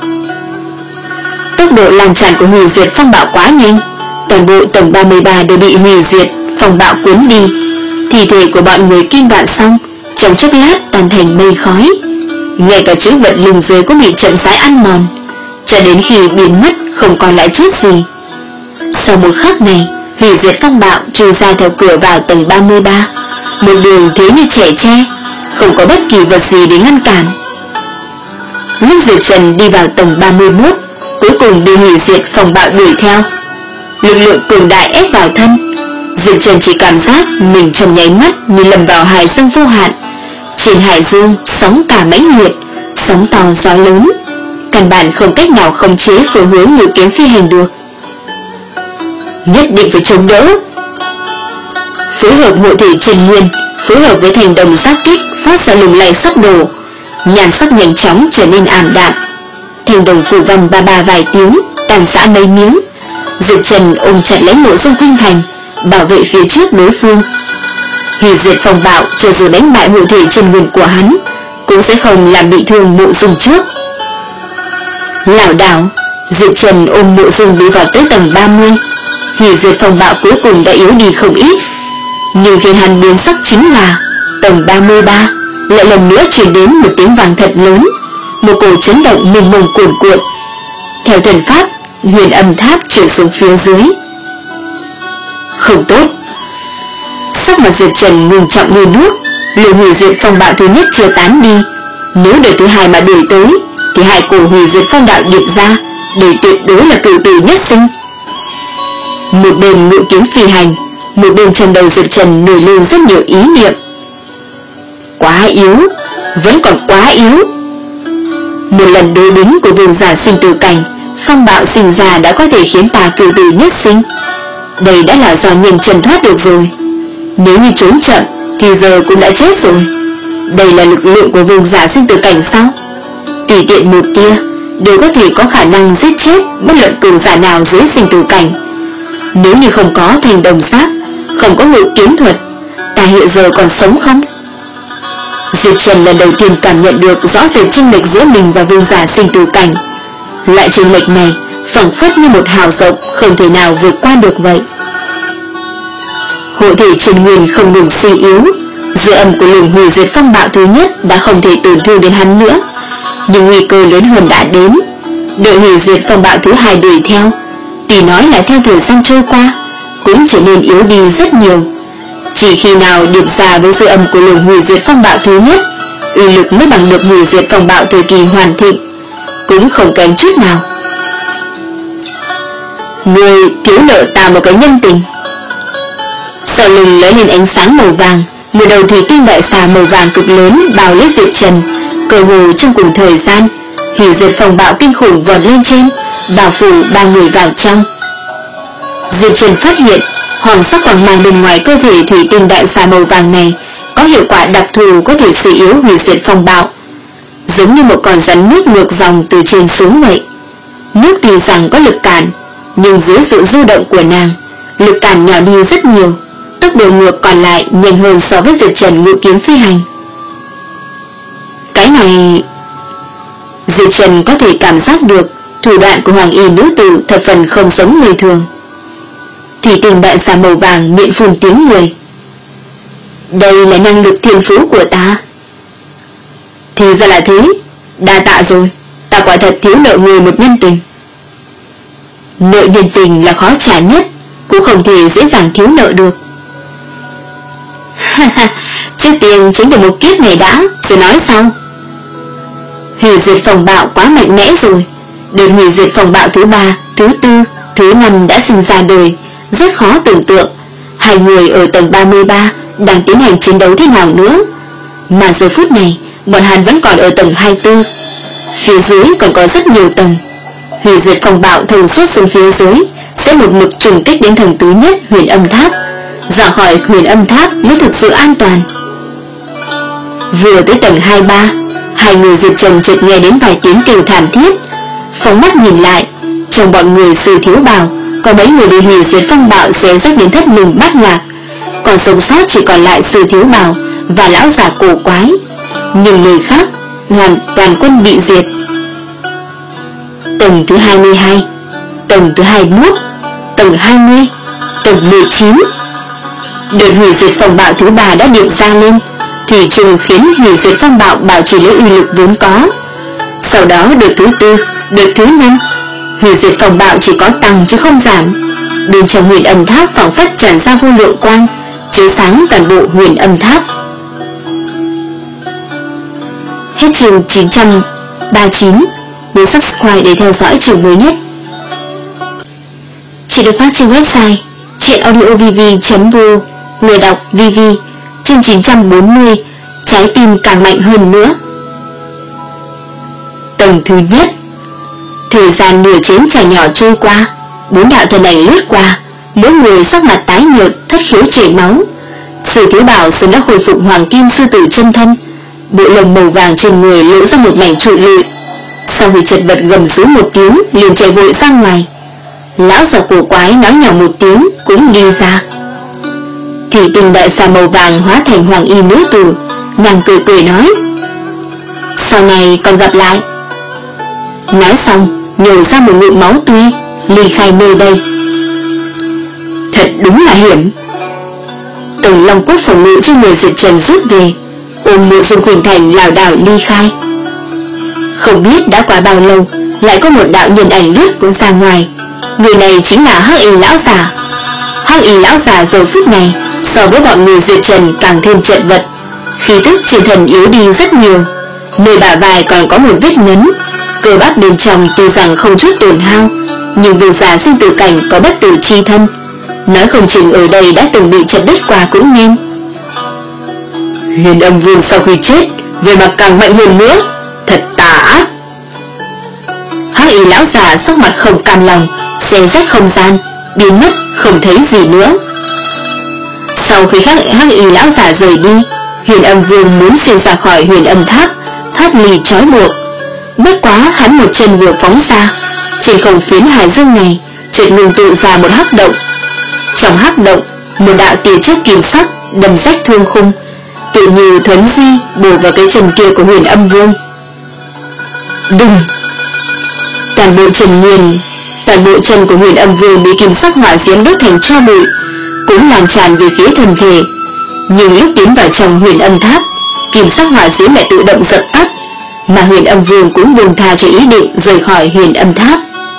Tốc độ lan tràn của hủy diệt phong bạo quá nhanh, toàn bộ tầng ba mươi ba đều bị hủy diệt phong bạo cuốn đi. Thi thể của bọn người Kim Vạn Song trong chốc lát tan thành mây khói, ngay cả chữ vật lưng dưới cũng bị chậm rãi ăn mòn, cho đến khi biến mất không còn lại chút gì. Sau một khắc này, hủy diệt phong bạo trôi ra theo cửa vào tầng ba mươi ba, một đường thế như trẻ tre, không có bất kỳ vật gì để ngăn cản. Lúc Diệp Trần đi vào tầng ba mươi mốt, cuối cùng bị hủy diệt phong bạo đuổi theo, lực lượng cường đại ép vào thân. Diệp Trần chỉ cảm giác mình trong nháy mắt như lầm vào hải dương vô hạn. Trên hải dương sóng cả mãnh liệt, sóng to gió lớn, căn bản không cách nào khống chế phương hướng ngự kiếm phi hành được. Nhất định phải chống đỡ. Phối hợp hộ thể Trần Nguyên phối hợp với thành đồng giáp kích phát ra lùng lay sắp đổ, nhan sắc nhanh chóng trở nên ảm đạm. Thành đồng phủ văn ba ba vài tiếng tàn rã mấy miếng. Diệp Trần ôm chặt lấy Mộ Dung Khuynh Thành, bảo vệ phía trước đối phương. Hủy diệt phong bạo cho dù đánh bại hộ thể Trần Nguyên của hắn cũng sẽ không làm bị thương Mộ Dung trước. Lảo đảo, Diệp Trần ôm Mộ Dung đi vào tới tầng ba mươi. Hủy diệt phong bạo cuối cùng đã yếu đi không ít, nhưng khiến hắn biến sắc chính là tầng ba mươi ba lại lần nữa truyền đến một tiếng vang thật lớn, một cổ chấn động mênh mông cuồn cuộn. Theo thần pháp, huyền âm tháp trượt xuống phía dưới. Không tốt. Sắc mặt Diệp Trần ngưng trọng như nước. Lượng hủy diệt phong bạo thứ nhất chưa tán đi, nếu đợt thứ hai mà đuổi tới thì hai cổ hủy diệt phong đạo điệp ra, để tuyệt đối là cửu tử nhất sinh. Một bên ngự kiếm phi hành, một bên trong đầu Diệp Trần nổi lên rất nhiều ý niệm. Quá yếu, vẫn còn quá yếu. Một lần đối bính của vương giả sinh tử cảnh, phong bạo sinh ra đã có thể khiến ta cửu tử nhất sinh. Đây đã là do nhân trần thoát được rồi. Nếu như trốn chậm thì giờ cũng đã chết rồi. Đây là lực lượng của vương giả sinh tử cảnh sao? Tùy tiện một tia đều có thể có khả năng giết chết bất luận cường giả nào dưới sinh tử cảnh. Nếu như không có thành đồng giáp, không có ngự kiếm thuật, ta hiện giờ còn sống không? Diệp Trần lần đầu tiên cảm nhận được rõ rệt chênh lệch giữa mình và vương giả sinh tử cảnh. Loại chênh lệch này phảng phất như một hào rộng không thể nào vượt qua được vậy. Hộ thể Trần Nguyên không ngừng suy yếu, dư âm của luồng hủy diệt phong bạo thứ nhất đã không thể tổn thương đến hắn nữa, nhưng nguy cơ lớn hơn đã đến. Đợi hủy diệt phong bạo thứ hai đuổi theo, tuy nói là theo thời gian trôi qua, cũng trở nên yếu đi rất nhiều. Chỉ khi nào điệp ra với dư âm của luồng hủy diệt phong bạo thứ nhất, uy lực mới bằng được hủy diệt phong bạo thời kỳ hoàn thịnh, cũng không kém chút nào. Người thiếu nợ ta một cái nhân tình. Sau lưng lóe lên ánh sáng màu vàng, một đầu thủy tinh đại xà màu vàng cực lớn bao lấy Diệp Trần. Cơ hồ trong cùng thời gian, hủy diệt phong bạo kinh khủng vọt lên trên, bao phủ ba người vào trong. Diệp Trần phát hiện hoàng sắc quang mang bên ngoài cơ thể thủy tinh đại xà màu vàng này có hiệu quả đặc thù có thể suy yếu hủy diệt phong bạo, giống như một con rắn nước ngược dòng từ trên xuống vậy. Nước tuy rằng có lực cản, nhưng dưới sự du động của nàng, lực cản nhỏ đi rất nhiều, tốc độ ngược còn lại nhanh hơn so với Diệp Trần ngự kiếm phi hành. Cái này... Diệp Trần có thể cảm giác được thủ đoạn của hoàng y nữ tử thật phần không giống người thường. Thủy tinh đại xà màu vàng miệng phun tiếng người. Đây là năng lực thiên phú của ta. Thì ra là thế, đa tạ rồi, ta quả thật thiếu nợ người một nhân tình. Nợ nhân tình là khó trả nhất, cũng không thể dễ dàng thiếu nợ được. Trước tiên chính được một kiếp này đã, rồi nói sau. Hủy diệt phong bạo quá mạnh mẽ rồi. Đợt hủy diệt phong bạo thứ ba, thứ tư, thứ năm đã sinh ra đời, rất khó tưởng tượng hai người ở tầng ba mươi ba đang tiến hành chiến đấu thế nào nữa. Mà giờ phút này bọn hắn vẫn còn ở tầng hai mươi tư, phía dưới còn có rất nhiều tầng. hủy diệt phong bạo thông suốt xuống phía dưới sẽ một mực trùng kích đến tầng thứ nhất Huyền Âm Tháp. Ra khỏi Huyền Âm Tháp mới thực sự an toàn. Vừa tới tầng hai ba, hai người Diệp Trần chợt nghe đến vài tiếng kêu thảm thiết. Phóng mắt nhìn lại, trong bọn người Sư Thiếu Bào có mấy người bị hủy diệt phong bạo xé rách đến thất linh bát lạc, còn sống sót chỉ còn lại Sư Thiếu Bào và lão già cổ quái. Nhưng người khác hoàn toàn quân bị diệt. Tầng thứ hai mươi hai, tầng thứ hai mươi mốt, tầng hai mươi, tầng mười chín. Đợt hủy diệt phong bạo thứ ba đã điệp ra lên, thủy trùng khiến hủy diệt phong bạo bảo trì lấy uy lực vốn có. Sau đó đợt thứ tư, đợt thứ năm, hủy diệt phong bạo chỉ có tăng chứ không giảm. Bên trong Huyền Âm Tháp phảng phất tràn ra vô lượng quang, chiếu sáng toàn bộ Huyền Âm Tháp. Hết chương chín trăm ba mươi chín. Nhấn subscribe để theo dõi chương mới nhất. Chuyện được phát trên website truyệnaudiovv chấm ro. Người đọc vê vê. Chương chín trăm bốn mươi. Trái tim càng mạnh hơn nữa. Tầng thứ nhất. Thời gian nửa chén trà nhỏ trôi qua, bốn đạo thân ảnh lướt qua, mỗi người sắc mặt tái nhợt, thất khiếu chảy máu. Sư Thiếu Bảo sớm đã khôi phục hoàng kim sư tử chân thân, bộ lông màu vàng trên người lộ ra một mảnh trụi lụi. Sau khi chật vật gầm rú một tiếng, liền chạy vội ra ngoài. Lão già cổ quái nói nhỏ một tiếng cũng đi ra. Thủy tinh đại xà màu vàng hóa thành hoàng y nữ tử, nàng cười cười nói: sau này còn gặp lại. Nói xong nhổ ra một ngụm máu tươi, ly khai nơi đây. Thật đúng là hiểm. Từng long cốt phòng ngự trên người Diệp Trần rút về, ôm Mộ Dung Khuynh Thành lảo đảo ly khai. Không biết đã qua bao lâu, lại có một đạo nhân ảnh lướt cuốn ra ngoài. Người này chính là Hắc Y lão già. Hắc Y lão già giờ phút này so với bọn người Diệp Trần càng thêm chật vật, khí tức trên thân yếu đi rất nhiều. Nơi bả vai còn có một vết ngấn, cơ bắp bên trong tuy rằng không chút tổn hao, nhưng vương giả sinh tử cảnh có bất tử chi thân, nói không chừng ở đây đã từng bị chặt đứt qua cũng nên. Huyền Âm Vương sau khi chết về mặt càng mạnh hơn nữa, thật tà ác. Hắc Y lão già sắc mặt không cam lòng, xé rách không gian, biến mất không thấy gì nữa. Sau khi Hắc Y lão già rời đi, Huyền Âm Vương muốn xuyên ra khỏi Huyền Âm Tháp, thoát ly trói buộc. Bất quá hắn một chân vừa phóng ra, trên không phiến hải dương này chợt ngừng tụ ra một hắc động. Trong hắc động, một đạo tia chớp kim sắc đâm rách thương khung, tự như thuấn di bổ vào cái chân kia của Huyền Âm Vương. Đùng! Toàn bộ chân nguyên, toàn bộ chân của Huyền Âm Vương bị kim sắc hỏa diễm đốt thành tro bụi, cũng lan tràn về phía thân thể. Nhưng lúc tiến vào trong Huyền Âm Tháp, kim sắc hỏa diễm lại tự động dập tắt, mà Huyền Âm Vương cũng buông tha cho ý định rời khỏi Huyền Âm Tháp.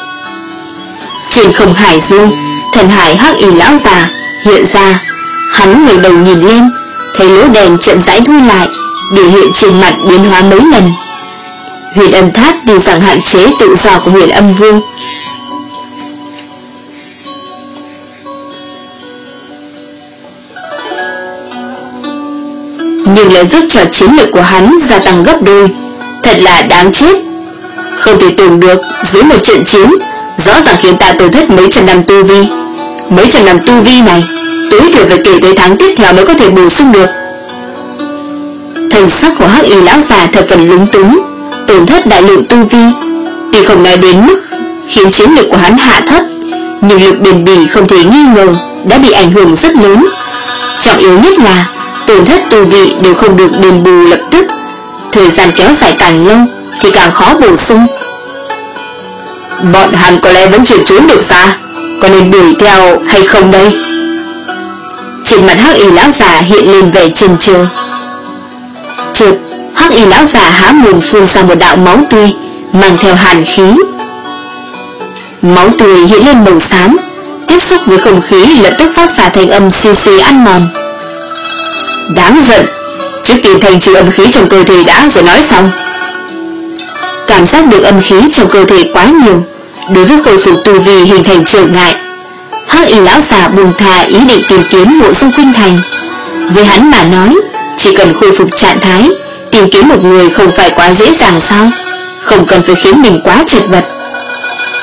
Trên không hải dương, thần hải Hắc Y lão già hiện ra. Hắn ngẩng đầu nhìn lên, thấy lỗ đèn chậm rãi thu lại, biểu hiện trên mặt biến hóa mấy lần. Huyền Âm Tháp tuy rằng hạn chế tự do của Huyền Âm Vương, nhưng lại giúp cho chiến lực của hắn gia tăng gấp đôi. Thật là đáng chết. Không thể tưởng được dưới một trận chiến rõ ràng khiến ta tổn thất mấy trăm năm tu vi. Mấy trăm năm tu vi này tối thiểu phải kể tới tháng tiếp theo mới có thể bổ sung được. Thần sắc của Hắc Y lão già thập phần lúng túng, tổn thất đại lượng tu vi, tuy không nói đến mức khiến chiến lực của hắn hạ thấp, nhưng lực bền bỉ không thể nghi ngờ đã bị ảnh hưởng rất lớn. Trọng yếu nhất là tổn thất tu vị đều không được đền bù lập tức, thời gian kéo dài càng lâu thì càng khó bổ sung. Bọn hắn có lẽ vẫn chưa trốn được xa, có nên đuổi theo hay không đây? Trên mặt Hắc Y lão già hiện lên vẻ chần chừ. Chợt Hắc Y lão già há mồm phun ra một đạo máu tươi mang theo hàn khí. Máu tươi hiện lên màu xám, tiếp xúc với không khí lập tức phát ra thành âm xì xì ăn mòn. Đáng giận, trước tiên thành trừ âm khí trong cơ thể đã rồi nói xong. Cảm giác được âm khí trong cơ thể quá nhiều, đối với khôi phục tu vi hình thành trở ngại. Hắc Y lão già buông thà ý định tìm kiếm Mộ Dung Khuynh Thành. Với hắn mà nói, chỉ cần khôi phục trạng thái, tìm kiếm một người không phải quá dễ dàng sao? Không cần phải khiến mình quá chật vật.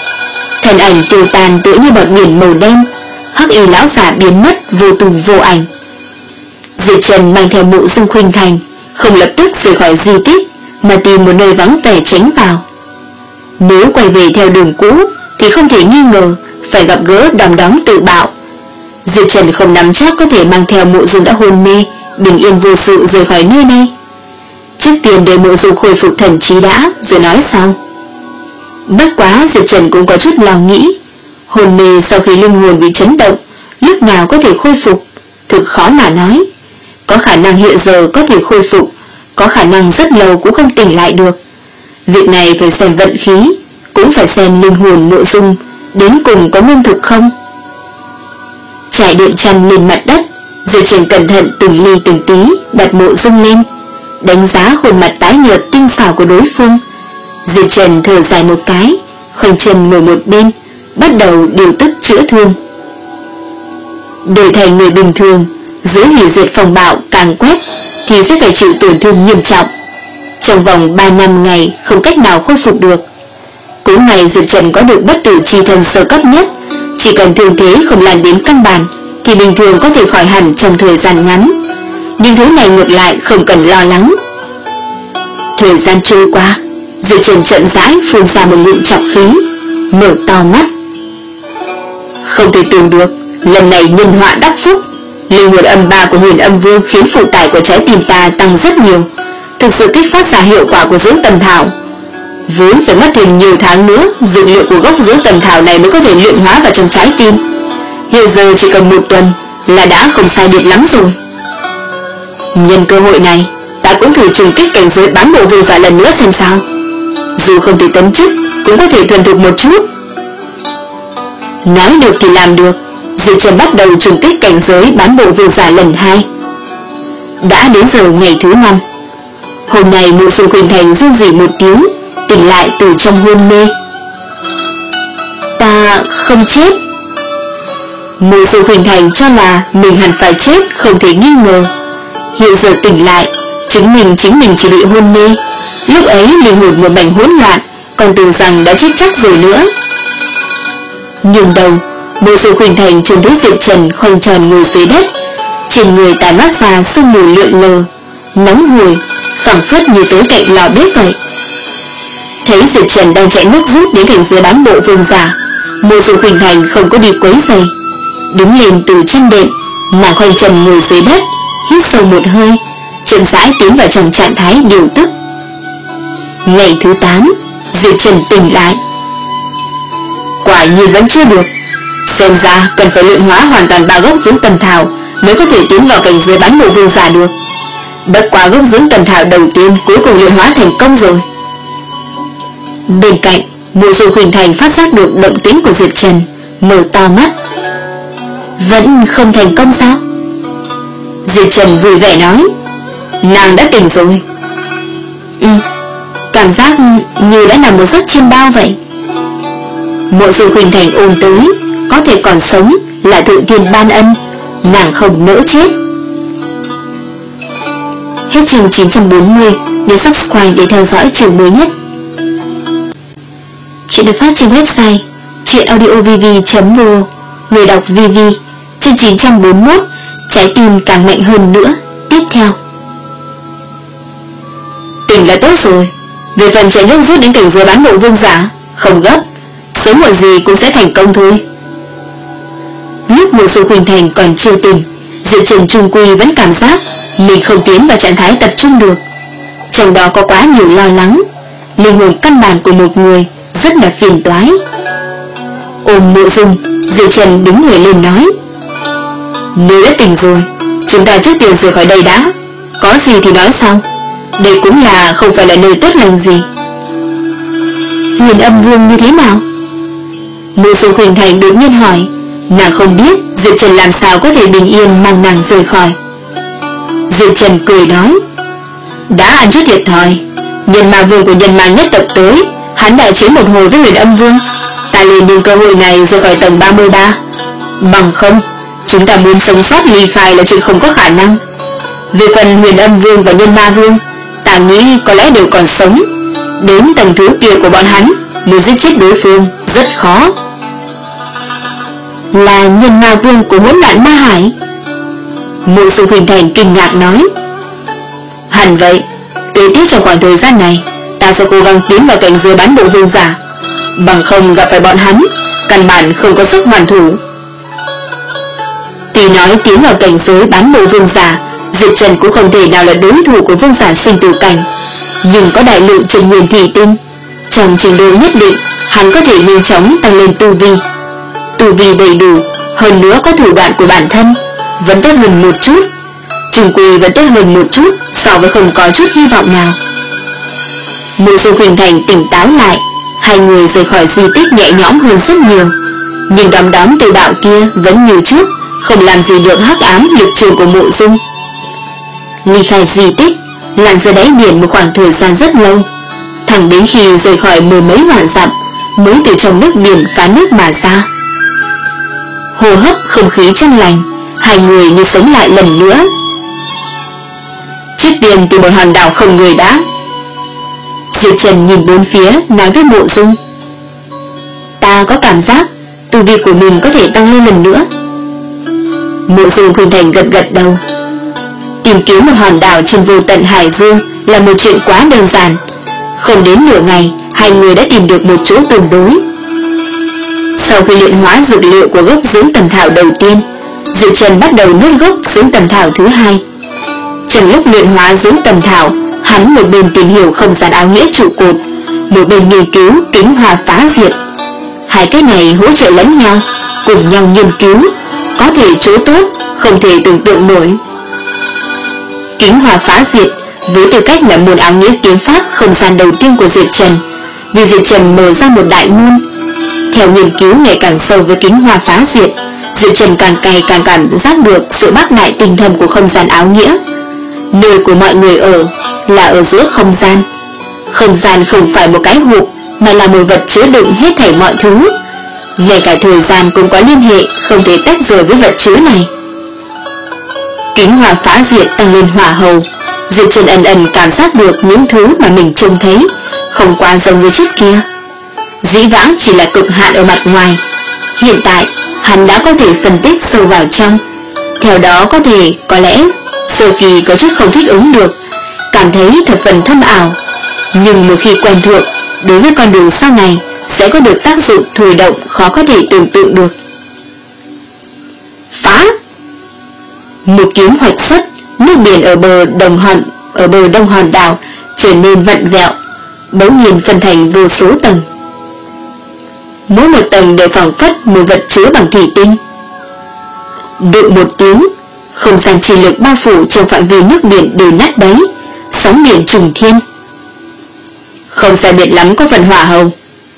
Thân ảnh tiêu tàn tựa như bọt biển màu đen. Hắc y lão giả biến mất vô tung vô ảnh. Diệp Trần mang theo Mộ Dung Khuynh Thành, không lập tức rời khỏi di tích mà tìm một nơi vắng vẻ tránh vào. Nếu quay về theo đường cũ thì không thể nghi ngờ phải gặp gỡ đom đóm tự bạo. Diệp Trần không nắm chắc có thể mang theo Mộ Dung đã hôn mê bình yên vô sự rời khỏi nơi này. Trước tiên để Mộ Dung khôi phục thần trí đã, rồi nói sau. Bất quá Diệp Trần cũng có chút lo nghĩ, hồn mê sau khi linh hồn bị chấn động, lúc nào có thể khôi phục, thực khó mà nói. Có khả năng hiện giờ có thể khôi phục, có khả năng rất lâu cũng không tỉnh lại được. Việc này phải xem vận khí, cũng phải xem linh hồn Mộ Dung đến cùng có nguyên thực không. Trải đệm chăn lên mặt đất, Diệp Trần cẩn thận từng ly từng tí đặt Mộ Dung lên, đánh giá khuôn mặt tái nhợt tinh xảo của đối phương. Diệp Trần thở dài một cái, khoanh chân ngồi một bên, bắt đầu điều tức chữa thương. Đổi thành người bình thường, dưới hủy diệt phong bạo càng quét thì sẽ phải chịu tổn thương nghiêm trọng, trong vòng ba năm ngày không cách nào khôi phục được. Cũng may Diệp Trần có được bất tử chi thân sơ cấp nhất, chỉ cần thương thế không lan đến căn bản thì bình thường có thể khỏi hẳn trong thời gian ngắn. Nhưng thứ này ngược lại không cần lo lắng. Thời gian trôi qua, Diệp Trần chậm rãi phun ra một ngụm trọc khí, mở to mắt. Không thể tưởng được, lần này nhân họa đắc phúc. Linh hồn âm ba của Huyền Âm Vương khiến phụ tải của trái tim ta tăng rất nhiều, thực sự kích phát ra hiệu quả của dưỡng tầm thảo. Vốn phải mất thêm nhiều tháng nữa, dược liệu của gốc dưỡng tầm thảo này mới có thể luyện hóa vào trong trái tim. Hiện giờ chỉ cần một tuần là đã không sai biệt lắm rồi. Nhân cơ hội này, ta cũng thử trùng kích cảnh giới bán bộ vương giả lần nữa xem sao. Dù không thể tấn chức, cũng có thể thuần thục một chút. Nói được thì làm được, Diệp Trần bắt đầu trùng kích cảnh giới bán bộ vương giả lần hai. Đã đến giờ ngày thứ năm. Hôm nay Mộ Dung Khuynh Thành rên rỉ một tiếng, tỉnh lại từ trong hôn mê. Ta không chết. Mộ Dung Khuynh Thành cho là mình hẳn phải chết không thể nghi ngờ. Hiện giờ tỉnh lại, chứng minh chính mình chỉ bị hôn mê. Lúc ấy linh hồn một mảnh hỗn loạn, còn tưởng rằng đã chết chắc rồi nữa. Nhưng đầu, Mộ Dung Khuynh Thành trông thấy Diệp Trần khoanh tròn ngồi dưới đất, trên người tản mát ra sương mù lượn lờ, nóng hổi, phảng phất như tới cạnh lò bếp vậy. Thấy Diệp Trần đang chạy nước rút đến cảnh giới bán bộ vương giả, Mộ Dung Khuynh Thành không có đi quấy rầy, đứng lên từ chân đệm, nàng khoanh chân ngồi dưới đất, hít sâu một hơi, chậm rãi tiến vào trong trạng thái điều tức. Ngày thứ tám, Diệp Trần tỉnh lại. Quả nhiên vẫn chưa được, xem ra cần phải luyện hóa hoàn toàn ba gốc dưỡng tầm thảo mới có thể tiến vào cảnh giới bán bộ vương giả được. Bất quá gốc dưỡng tầm thảo đầu tiên cuối cùng luyện hóa thành công rồi. Bên cạnh, Mộ Dung Khuynh Thành phát giác được động tĩnh của Diệp Trần, mở to mắt. Vẫn không thành công sao? Diệp Trần vui vẻ nói. Nàng đã tỉnh rồi. Ừ, cảm giác như đã nằm một giấc chiêm bao vậy. Mộ Dung Khuynh Thành ôm tới, có thể còn sống là thượng thiên ban ân, nàng không nỡ chết. Hết chương chín trăm bốn mươi, nhớ subscribe để theo dõi chương mới nhất. Chuyện được phát trên website truyệnaudiovv chấm ro, người đọc vê vê. Chương chín trăm bốn mươi mốt, trái tim càng mạnh hơn nữa. Tiếp theo. Tỉnh là tốt rồi. Về phần chạy nước rút đến cảnh giới bán bộ vương giả, không gấp, sớm muộn gì cũng sẽ thành công thôi. Lúc Mộ Dung Khuynh Thành còn chưa tỉnh, Diệp Trần trung quy vẫn cảm giác mình không tiến vào trạng thái tập trung được. Trong đó có quá nhiều lo lắng. Linh hồn căn bản của một người rất là phiền toái. Ôm Mộ Dung, Diệp Trần đứng người lên nói. Nếu đã tỉnh rồi, chúng ta trước tiên rời khỏi đây đã. Có gì thì nói sau. Đây cũng là không phải là nơi tốt lành gì. Huyền Âm Vương như thế nào? Mộ Dung Khuynh Thành đột nhiên hỏi. Nàng không biết Diệp Trần làm sao có thể bình yên mang nàng rời khỏi. Diệp Trần cười nói. Đã ăn chút thiệt thòi. Nhân ma vương của nhân ma nhất tộc tới, hắn đã chiến một hồi với Huyền Âm Vương. Ta liền nhân cơ hội này rời khỏi tầng ba mươi ba. Bằng không, chúng ta muốn sống sót ly khai là chuyện không có khả năng. Về phần Huyền Âm Vương và nhân ma vương, ta nghĩ có lẽ đều còn sống. Đến tầng thứ kia của bọn hắn, muốn giết chết đối phương rất khó. Là nhân ma vương của hỗn loạn ma hải? Mộ Dung Khuynh Thành kinh ngạc nói. Hẳn vậy. Kế tiếp trong khoảng thời gian này, ta sẽ cố gắng tiến vào cảnh giới bán bộ vương giả, bằng không gặp phải bọn hắn, căn bản không có sức hoàn thủ. Tuy nói tiến vào cảnh giới bán bộ vương giả, Diệp Trần cũng không thể nào là đối thủ của vương giả sinh tử cảnh, nhưng có đại lượng Trần Nguyên Thủy Tinh, trong trình độ nhất định, hắn có thể nhanh chóng tăng lên tu vi. Tu vi đầy đủ, hơn nữa có thủ đoạn của bản thân, vẫn tốt hơn một chút. Trùng quy vẫn tốt hơn một chút so với không có chút hy vọng nào. Mộ Dung Khuynh Thành tỉnh táo lại, hai người rời khỏi di tích nhẹ nhõm hơn rất nhiều, nhưng đom đóm tự đạo kia vẫn như trước, không làm gì được hắc ám lực trường của Mộ Dung. Ly khai di tích, lặn dưới đáy biển một khoảng thời gian rất lâu, thẳng đến khi rời khỏi mười mấy vạn dặm mới từ trong nước biển phá nước mà ra. Hô hấp không khí trong lành, hai người như sống lại lần nữa. Trước tiên từ một hòn đảo không người đã. Diệp Trần nhìn bốn phía nói với Mộ Dung. Ta có cảm giác tu vi của mình có thể tăng lên lần nữa. Mộ Dung Khuynh Thành gật gật đầu. Tìm kiếm một hòn đảo trên vô tận hải dương là một chuyện quá đơn giản. Không đến nửa ngày, hai người đã tìm được một chỗ tương đối. Sau khi luyện hóa dược liệu của gốc dưỡng tầm thảo đầu tiên, Diệp Trần bắt đầu nuốt gốc dưỡng tầm thảo thứ hai. Trong lúc luyện hóa dưỡng tầm thảo, hắn một bên tìm hiểu không gian áo nghĩa trụ cột, một bên nghiên cứu kính hòa phá diệt. Hai cái này hỗ trợ lẫn nhau, cùng nhau nghiên cứu, có thể chỗ tốt, không thể tưởng tượng nổi. Kính hòa phá diệt với tư cách là môn áo nghĩa kiếm pháp không gian đầu tiên của Diệp Trần, vì Diệp Trần mở ra một đại môn. Theo nghiên cứu ngày càng sâu với kính hòa phá diệt, Diệp Trần càng cày càng cảm giác được sự bác đại tinh thầm của không gian áo nghĩa. Nơi của mọi người ở là ở giữa không gian. Không gian không phải một cái hộp, mà là một vật chứa đựng hết thảy mọi thứ. Ngay cả thời gian cũng có liên hệ, không thể tách rời với vật chứa này. Kính hòa phá diệt tăng lên hỏa hầu, Diệp Trần ẩn ẩn cảm giác được những thứ mà mình trông thấy không quá giống như trước kia. Dĩ vãng chỉ là cực hạn ở mặt ngoài, hiện tại hắn đã có thể phân tích sâu vào trong. Theo đó có thể có lẽ sơ kỳ có chút không thích ứng được, cảm thấy thật phần thâm ảo, nhưng một khi quen thuộc, đối với con đường sau này sẽ có được tác dụng thổi động khó có thể tưởng tượng được. Phá! Một kiếm hoạch xuất, nước biển ở bờ đồng hòn ở bờ đông hòn đảo trở nên vặn vẹo, bỗng nhiên phân thành vô số tầng. Mỗi một tầng đều phảng phất một vật chứa bằng thủy tinh. Đụng một tiếng, không gian chi lực bao phủ trong phạm vi nước biển đều nát bấy, sóng biển trùng thiên. Không sai biệt lắm có phần hỏa hầu.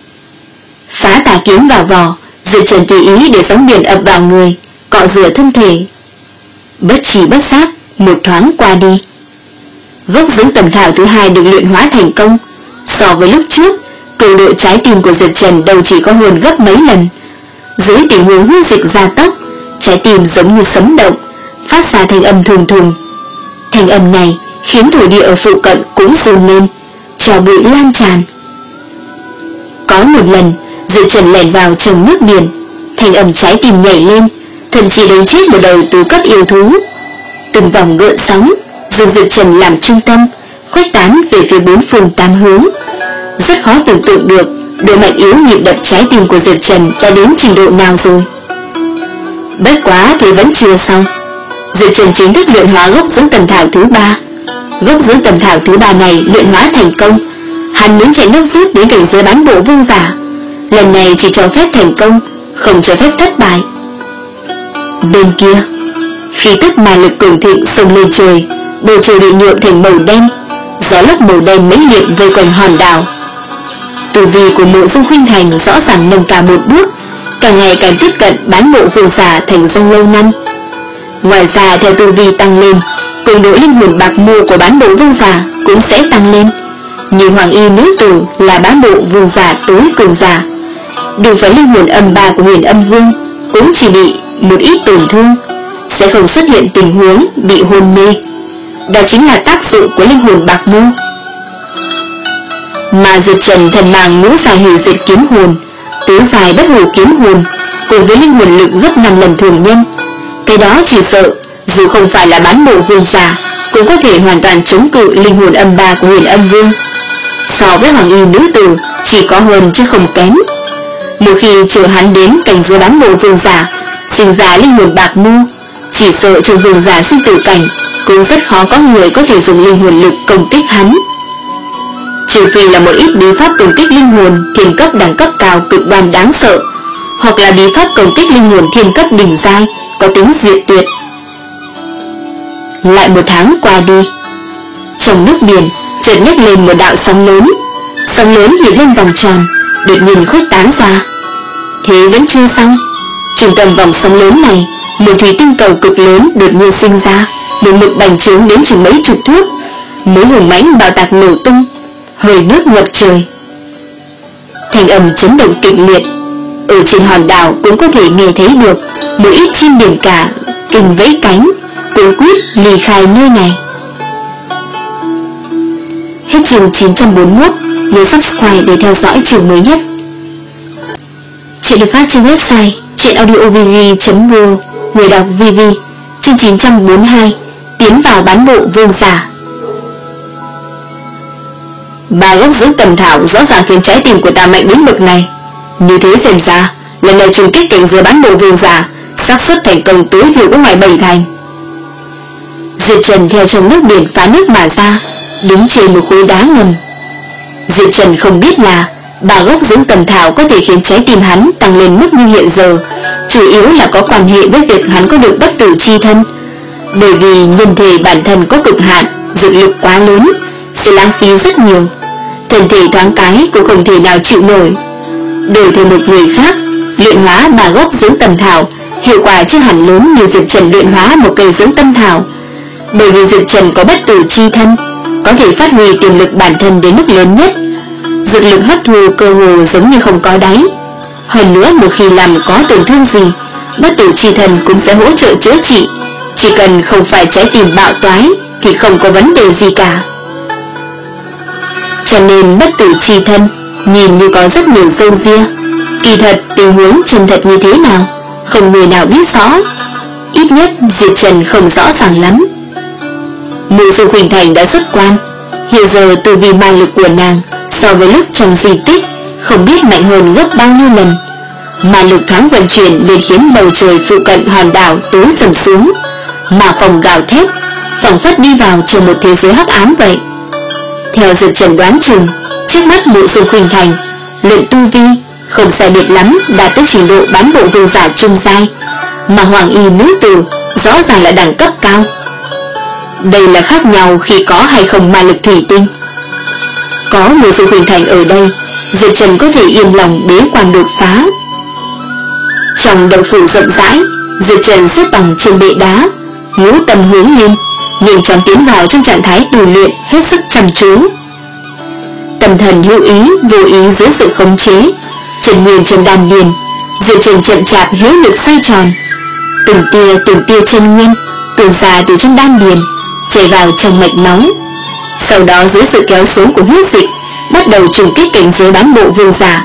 Phá tà kiếm vào vỏ, Diệp Trần tùy ý để sóng biển ập vào người, cọ rửa thân thể. Bất chỉ bất giác, một thoáng qua đi. Gốc dưỡng tầm thảo thứ hai được luyện hóa thành công. So với lúc trước, cường độ trái tim của Diệp Trần đâu chỉ có hơn gấp mấy lần. Dưới tình huống huyết dịch gia tốc, trái tim giống như sấm động, phát ra thanh âm thùng thùng. Thanh âm này khiến thổ địa ở phụ cận cũng run lên, cho bụi lan tràn. Có một lần, Diệp Trần lẻn vào trong nước biển, thanh âm trái tim nhảy lên, thậm chí đánh chết một đầu tứ cấp yêu thú. Từng vòng gợn sóng dùng Diệp Trần làm trung tâm, khuếch tán về phía bốn phương tám hướng. Rất khó tưởng tượng được độ mạnh yếu nhịp đập trái tim của Diệp Trần đã đến trình độ nào rồi. Bất quá thì vẫn chưa xong. Diệp Trần chính thức luyện hóa gốc dưỡng tầm thảo thứ ba. Gốc dưỡng tầm thảo thứ ba này luyện hóa thành công, hắn muốn chạy nước rút đến cảnh giới bán bộ vương giả. Lần này chỉ cho phép thành công, không cho phép thất bại. Bên kia, khí tức ma lực cường thịnh xông lên trời, bầu trời bị nhuộm thành màu đen, gió lốc màu đen mãnh liệt vây quanh hòn đảo. Tu vi của Mộ Dung Khuynh Thành rõ ràng nâng cao một bước, càng ngày càng tiếp cận bán bộ vương giả thành danh lâu năm. Ngoài ra theo tu vi tăng lên, cường độ linh hồn bạc mô của bán bộ vương giả cũng sẽ tăng lên. Như Hoàng Y nữ tử là bán bộ vương giả tối cường giả, đừng phải linh hồn âm ba của Huyền Âm Vương cũng chỉ bị một ít tổn thương, sẽ không xuất hiện tình huống bị hôn mê. Đó chính là tác dụng của linh hồn bạc mô. Mà Diệp Trần thần mang ngũ dài hủy diệt kiếm hồn, tứ dài bất hủ kiếm hồn, cùng với linh hồn lực gấp năm lần thường nhân. Cái đó chỉ sợ dù không phải là bán bộ vương giả cũng có thể hoàn toàn chống cự linh hồn âm ba của Huyền Âm Vương. So với hoàng y nữ tử chỉ có hơn chứ không kém. Một khi chờ hắn đến cảnh giới bán bộ vương giả sinh ra linh hồn bạc mu, chỉ sợ trong vương giả sinh tử cảnh cũng rất khó có người có thể dùng linh hồn lực công kích hắn. Trừ phi là một ít bí pháp công kích linh hồn thiên cấp đẳng cấp cao cực đoan đáng sợ, hoặc là bí pháp công kích linh hồn thiên cấp đỉnh giai có tính diệt tuyệt. Lại một tháng qua đi, trong nước biển chợt nhấc lên một đạo sóng lớn. Sóng lớn hiện lên vòng tròn, đột nhiên khuếch tán ra. Thế vẫn chưa xong. Trung tâm vòng sóng lớn này, một thủy tinh cầu cực lớn đột nhiên sinh ra, một mực bành trướng đến chừng mấy chục thước, mấy hùng mãnh bạo tạc nổ tung, hơi nước ngập trời. Thanh âm chấn động kịch liệt, ở trên hòn đảo cũng có thể nghe thấy được. Một ít chim biển cả kinh vẫy cánh, cuống quýt lì khai nơi này. Hết chương chín trăm bốn mươi mốt. Nhớ subscribe để theo dõi chương mới nhất. Chuyện được phát trên website truyệnaudiovv chấm r o. Người đọc vv. Chương chín trăm bốn mươi hai. Tiến vào bán bộ vương giả. Ba gốc dưỡng tầm thảo rõ ràng khiến trái tim của ta mạnh đến bậc này. Như thế xem ra, lần này trùng kích cảnh giới bán bộ vương giả, xác suất thành công tối thiểu có ngoài bảy thành. Diệp Trần theo trong nước biển phá nước mà ra, đứng trên một khối đá ngầm. Diệp Trần không biết là ba gốc dưỡng tầm thảo có thể khiến trái tim hắn tăng lên mức như hiện giờ, chủ yếu là có quan hệ với việc hắn có được bất tử chi thân. Bởi vì nhân thể bản thân có cực hạn, dược lực quá lớn, sẽ lãng phí rất nhiều, thân thể thoáng cái cũng không thể nào chịu nổi. Đổi thêm một người khác luyện hóa ba gốc dưỡng tầm thảo, hiệu quả chưa hẳn lớn như Diệp Trần luyện hóa một cây dưỡng tâm thảo. Bởi vì Diệp Trần có bất tử chi thân, có thể phát huy tiềm lực bản thân đến mức lớn nhất. Dược lực hấp thu cơ hồ giống như không có đáy. Hơn nữa một khi làm có tổn thương gì, bất tử chi thân cũng sẽ hỗ trợ chữa trị. Chỉ cần không phải trái tim bạo toái thì không có vấn đề gì cả. Cho nên bất tử chi thân nhìn như có rất nhiều râu ria, kỳ thật tình huống chân thật như thế nào không người nào biết rõ. Ít nhất Diệp Trần không rõ ràng lắm. Mộ Dung Khuynh Thành đã xuất quan, hiện giờ từ vì ma lực của nàng so với lúc trong di tích không biết mạnh hơn gấp bao nhiêu lần. Ma lực thoáng vận chuyển nên khiến bầu trời phụ cận hòn đảo tối sầm xuống, mà phòng gào thét, phảng phất đi vào trong một thế giới hắc ám vậy. Theo Diệp Trần đoán chừng, trước mắt Mộ Dung Khuynh Thành luyện tu vi không sai biệt lắm đạt tới trình độ bán bộ vương giả trung giai, mà hoàng y nữ tử rõ ràng là đẳng cấp cao. Đây là khác nhau khi có hay không ma lực thủy tinh. Có Mộ Dung Khuynh Thành ở đây, Diệp Trần có thể yên lòng bế quan đột phá. Trong động phủ rộng rãi, Diệp Trần xếp bằng trên bệ đá, ngũ tâm hướng lên, nhanh chóng tiến vào trong trạng thái tu luyện hết sức chăm chú. Tâm thần hữu ý vô ý dưới sự khống chế, chân nguyên trong đan điền, Diệp Trần chậm chạp hữu lực xoay tròn, từng tia từng tia chân nguyên tuôn ra từ trong đan điền chảy vào trong mạch máu. Sau đó dưới sự kéo xuống của huyết dịch bắt đầu trùng kích cảnh giới bán bộ vương giả.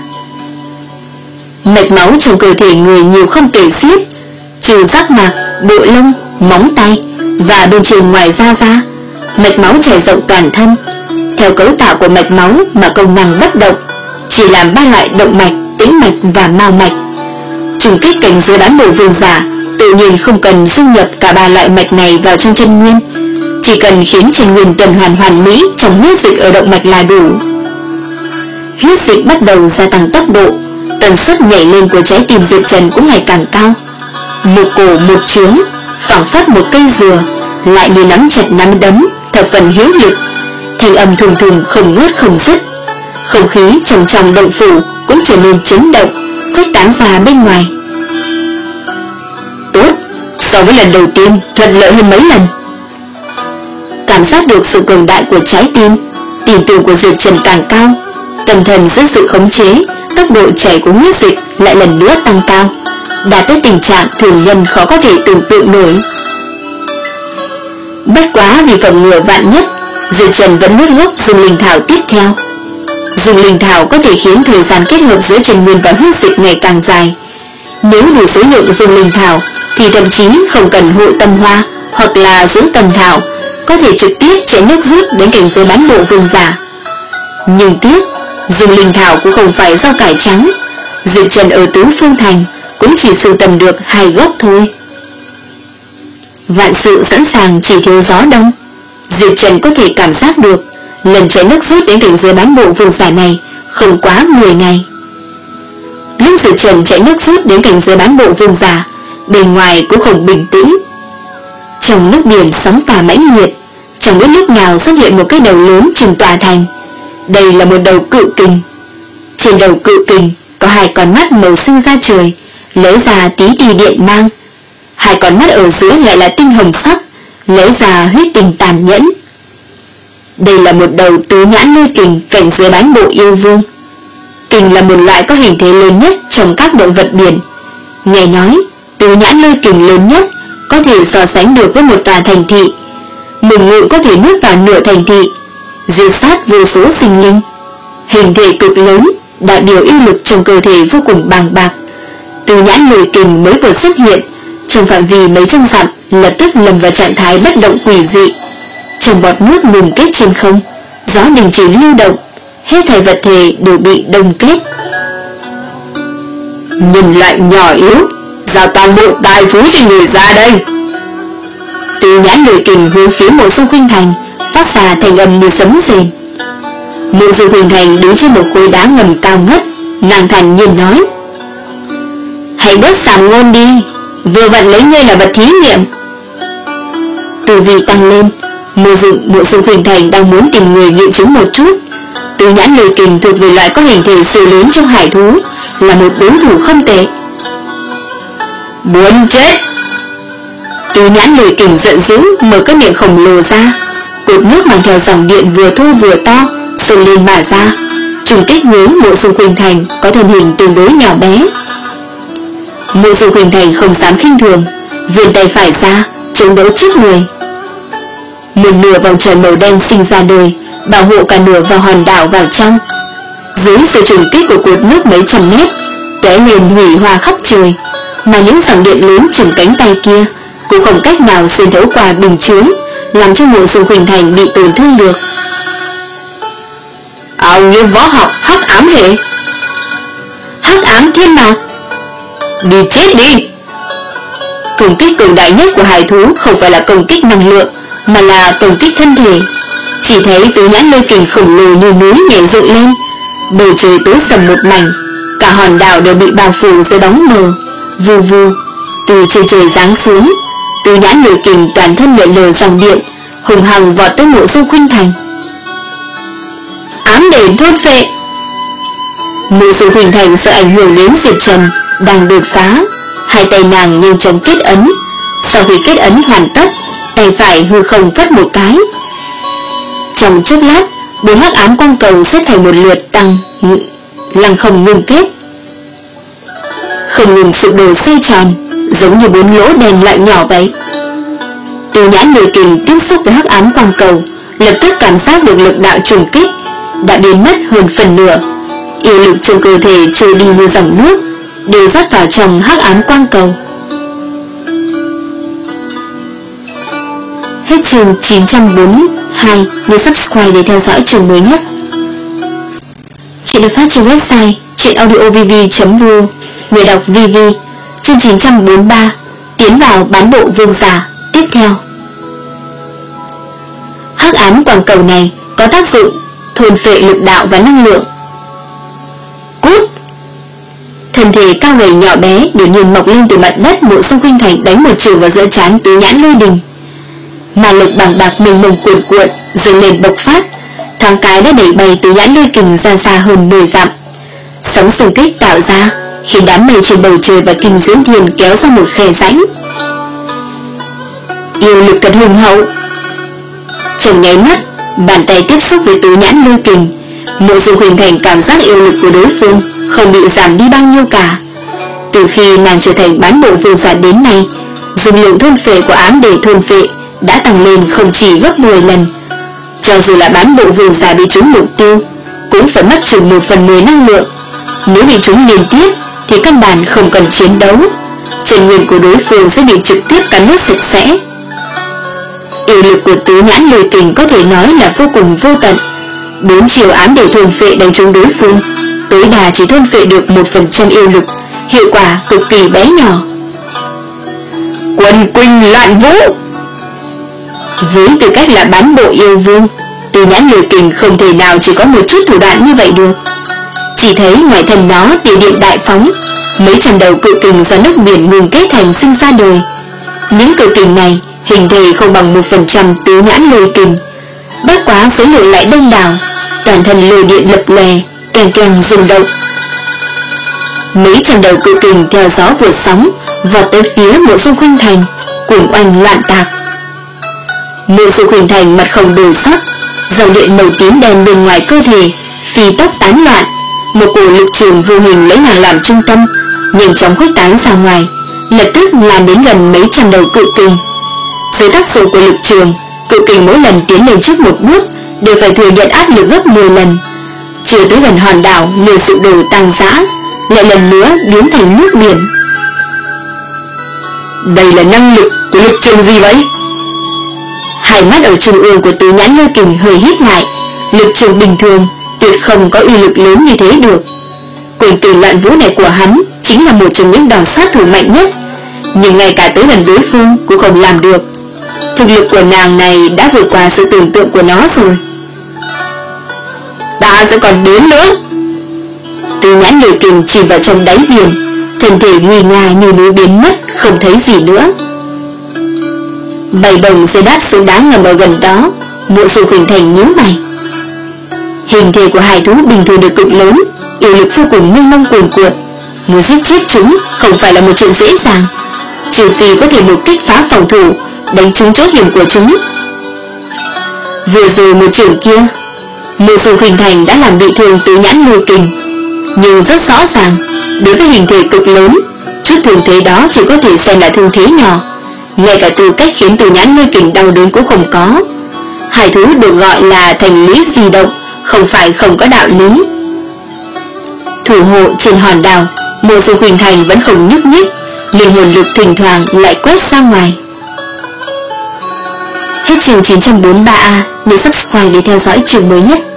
Mạch máu trong cơ thể người nhiều không kể xiết, trừ giác mạc, bộ lông, móng tay và bên trên ngoài da ra, mạch máu trải rộng toàn thân. Theo cấu tạo của mạch máu mà công năng bất động, chỉ làm ba loại động mạch, tĩnh mạch và mao mạch. Trùng kích cảnh giới bán bộ vương giả tự nhiên không cần dung nhập cả ba loại mạch này vào trong chân nguyên, chỉ cần khiến chân nguyên tuần hoàn hoàn mỹ trong huyết dịch ở động mạch là đủ. Huyết dịch bắt đầu gia tăng tốc độ, tần suất nhảy lên của trái tim Diệp Trần cũng ngày càng cao. Một cổ một trướng, phảng phất một cây dừa, lại như nắm chặt nắm đấm, thập phần hữu lực, thanh âm thùng thùng không ngớt không dứt. Không khí trong trong động phủ cũng trở nên chấn động, khuếch tán ra bên ngoài. Tốt, so với lần đầu tiên thuận lợi hơn mấy lần. Cảm giác được sự cường đại của trái tim, tin tưởng của Diệp Trần càng cao, tâm thần dưới sự khống chế, tốc độ chảy của huyết dịch lại lần nữa tăng cao, đạt tới tình trạng thường nhân khó có thể tưởng tượng nổi. Bất quá vì phòng ngừa vạn nhất, Diệp Trần vẫn nuốt gốc dùng linh thảo tiếp theo. Dùng linh thảo có thể khiến thời gian kết hợp giữa chân nguyên và huyết dịch ngày càng dài, Nếu đủ số lượng dùng linh thảo thì thậm chí không cần hội tâm hoa hoặc là dưỡng tâm thảo, có thể trực tiếp chạy nước rút đến cảnh giới bán bộ vương giả. Nhưng tiếc, dùng linh thảo cũng không phải rau cải trắng. Diệp Trần ở Tứ Phương Thành cũng chỉ sưu tầm được hai gốc thôi. Vạn sự sẵn sàng chỉ thiếu gió đông. Diệp Trần có thể cảm giác được lần chạy nước rút đến cảnh giới bán bộ vương giả này không quá mười ngày. Lúc Diệp Trần chạy nước rút đến cảnh giới bán bộ vương giả, bên ngoài cũng không bình tĩnh. Trong nước biển sóng cả mãnh liệt, chẳng biết lúc nào xuất hiện một cái đầu lớn chừng tòa thành. Đây là một đầu cự kình. Trên đầu cự kình có hai con mắt màu xanh da trời, lấy ra tí tì điện mang. Hai con mắt ở giữa lại là tinh hồng sắc, lấy ra huyết tình tàn nhẫn. Đây là một đầu tứ nhãn lôi kình cảnh giới bán bộ yêu vương. Kình là một loại có hình thế lớn nhất trong các động vật biển. Nghe nói, tứ nhãn lôi kình lớn nhất có thể so sánh được với một tòa thành thị. Một ngụm có thể nuốt vào nửa thành thị, diệt sát vô số sinh linh. Hình thể cực lớn, đại biểu yêu lực trong cơ thể vô cùng bàng bạc. Tứ nhãn lôi kình mới vừa xuất hiện, trong phạm vi mấy trăm dặm lập tức lầm vào trạng thái bất động quỷ dị. Trong bọt nước ngừng kết trên không, gió đình chỉ lưu động, hết thảy vật thể đều bị đông kết. Nhân loại nhỏ yếu, giao toàn bộ tài phú trên người ra đây. Tứ nhãn lôi kình hướng phía Mộ Dung Khuynh Thành phát ra thành âm như sấm rền. Mộ Dung Khuynh Thành đứng trên một khối đá ngầm cao ngất, nàng thản nhiên nói: hãy bớt sàm ngôn đi, vừa vặn lấy ngươi là vật thí nghiệm. Tu vi tăng lên, Mộ Dung Mộ Dung Khuynh Thành đang muốn tìm người nghiệm chứng một chút. Tứ nhãn lôi kình thuộc về loại có hình thể siêu lớn trong hải thú, là một đối thủ không tệ. Muốn chết! Tứ nhãn lôi kình giận dữ mở cái miệng khổng lồ ra, cột nước mang theo dòng điện vừa thô vừa to xông lên mà ra, trùng kích hướng Mộ Dung Khuynh Thành có thân hình tương đối nhỏ bé. Mộ Dung Khuynh Thành không dám khinh thường, vươn tay phải ra chống đỡ trước người. Một nửa vòng trời màu đen sinh ra đời, bảo hộ cả nửa vào hòn đảo vào trong. Dưới sự trùng kích của cột nước mấy trăm mét, tóe lên hủy hoa khắp trời, mà những dòng điện lớn chừng cánh tay kia cũng không cách nào xuyên thấu qua bình chướng, làm cho Mộ Dung Khuynh Thành bị tổn thương được. Ảo nghiên võ học hắc ám hệ, hắc ám thiên mạc, đi chết đi! Công kích cường đại nhất của hải thú không phải là công kích năng lượng, mà là công kích thân thể. Chỉ thấy tứ nhãn lôi kình khổng lồ như núi nhảy dựng lên, bầu trời tối sầm một mảnh, cả hòn đảo đều bị bao phủ dưới bóng mờ. Vù vù, từ trên trời giáng xuống, tứ nhãn lôi kình toàn thân lượn lờ dòng điện, hùng hằng vọt tới Mộ Dung Khuynh Thành. Ám đền thôn phệ! Mộ Dung Khuynh Thành sợ ảnh hưởng đến Diệp Trần đang đột phá, hai tay nàng nhanh chóng kết ấn. Sau khi kết ấn hoàn tất, tay phải hư không phất một cái. Trong chốc lát, bốn hắc ám quang cầu xếp thành một lượt tăng lăng không ngừng kết, không ngừng sụp đổ xoay tròn, giống như bốn lỗ đèn loại nhỏ vậy. Tứ nhãn lôi kình tiếp xúc với hắc ám quang cầu, lập tức cảm giác được lực đạo trùng kích đã biến mất hơn phần nửa. Yêu lực trong cơ thể trôi đi như dòng nước, đều rót vào trong hắc ám quang cầu. Hết chương chín trăm bốn mươi hai. Nhớ subscribe để theo dõi chương mới nhất. Chuyện được phát trên website chuyenaudiovv chấm ru. Người đọc vê vê. Chương chín trăm bốn mươi ba. Tiến vào bán bộ vương giả. Tiếp theo, hắc ám quang cầu này có tác dụng thôn phệ lực đạo và năng lượng. Cút! Thân thể cao gầy nhỏ bé đột nhiên mọc lên từ mặt đất. Mộ Dung Khuynh Thành đánh một chưởng vào giữa trán tứ nhãn lôi đình. Mà lực bằng bạc mênh mông cuộn cuộn dâng lên bộc phát, thoáng cái đã đẩy bay tứ nhãn lôi kình ra xa hơn mười dặm. Sóng xung kích tạo ra khiến đám mây trên bầu trời và kinh diễn thiên kéo ra một khe rãnh. Yêu lực thật hùng hậu. Trong nháy mắt, bàn tay tiếp xúc với tứ nhãn lôi kình, Mộ Dung Khuynh Thành cảm giác yêu lực của đối phương không bị giảm đi bao nhiêu cả. Từ khi nàng trở thành bán bộ vương giả đến nay, dung lượng thôn phệ của ám để thôn phệ đã tăng lên không chỉ gấp mười lần. Cho dù là bán bộ vương giả bị trúng mục tiêu, cũng phải mất chừng một phần mười năng lượng. Nếu bị trúng liên tiếp, thì căn bản không cần chiến đấu, chân nguyên của đối phương sẽ bị trực tiếp cắn nuốt sạch sẽ. Yêu lực của tứ nhãn lôi kình có thể nói là vô cùng vô tận. Bốn chiều ám để thôn phệ đánh trúng đối phương, tối đa chỉ thôn phệ được một phần trăm yêu lực, hiệu quả cực kỳ bé nhỏ. Quần quỳnh loạn vũ. Với tư cách là bán bộ yêu vương, tứ nhãn lôi kình không thể nào chỉ có một chút thủ đoạn như vậy được. Chỉ thấy ngoài thân nó tiền điện đại phóng, mấy trăm đầu cự kình do nước biển ngừng kết thành sinh ra đời. Những cự kình này hình thể không bằng một phần trăm tứ nhãn lôi kình, bất quá số lượng lại đông đảo, toàn thân lôi điện lập lòe, keng keng rung động. Mấy trăm đầu cự kình theo gió vượt sóng vọt tới phía Mộ Dung Khuynh Thành, cùng oanh loạn tạc. Mộ Dung Khuynh Thành mặt không đổi sắc, dòng điện màu tím đen bên ngoài cơ thể phi tốc tán loạn, một cổ lực trường vô hình lấy nàng làm trung tâm, nhanh chóng khuếch tán ra ngoài, lập tức lan đến gần mấy trăm đầu cự kình. Dưới tác dụng của lực trường, cự kình mỗi lần tiến lên trước một bước đều phải thừa nhận áp lực gấp mười lần. Chưa tới gần hòn đảo liền sụp đổ tan rã, lại lần nữa biến thành nước biển. Đây là năng lực của lực trường gì vậy? Hai mắt ở trung ương của tứ nhãn lôi kình hơi hít lại. Lực trường bình thường tuyệt không có uy lực lớn như thế được. Quyền kình loạn vũ này của hắn chính là một trong những đòn sát thủ mạnh nhất, nhưng ngay cả tới gần đối phương cũng không làm được. Thực lực của nàng này đã vượt qua sự tưởng tượng của nó rồi. Ta sẽ còn đến nữa. Tứ nhãn lôi kình chìm vào trong đáy biển, thân thể nguy nga như núi biến mất, không thấy gì nữa. Bảy bồng rơi đáp xuống đá ngầm ở gần đó. Mộ Dung Khuynh Thành nhíu mày. Hình thể của hải thú bình thường được cực lớn, yêu lực vô cùng mênh mông cuồn cuộn, muốn giết chết chúng không phải là một chuyện dễ dàng, trừ phi có thể một kích phá phòng thủ, đánh trúng chỗ hiểm của chúng. Vừa rồi một trường kia, Mộ Dung Khuynh Thành đã làm bị thương tứ nhãn lôi kình, nhưng rất rõ ràng, đối với hình thể cực lớn, chút thương thế đó chỉ có thể xem là thương thế nhỏ, ngay cả tư cách khiến tứ nhãn lôi kình đau đớn cũng không có. Hải thú được gọi là thành lý di động, không phải không có đạo lý. Thủ hộ trên hòn đảo, Mộ Dung Khuynh Thành vẫn không nhúc nhích, linh hồn lực thỉnh thoảng lại quét ra ngoài. Hết chương chín trăm bốn mươi ba A, nhớ subscribe để theo dõi chương mới nhất.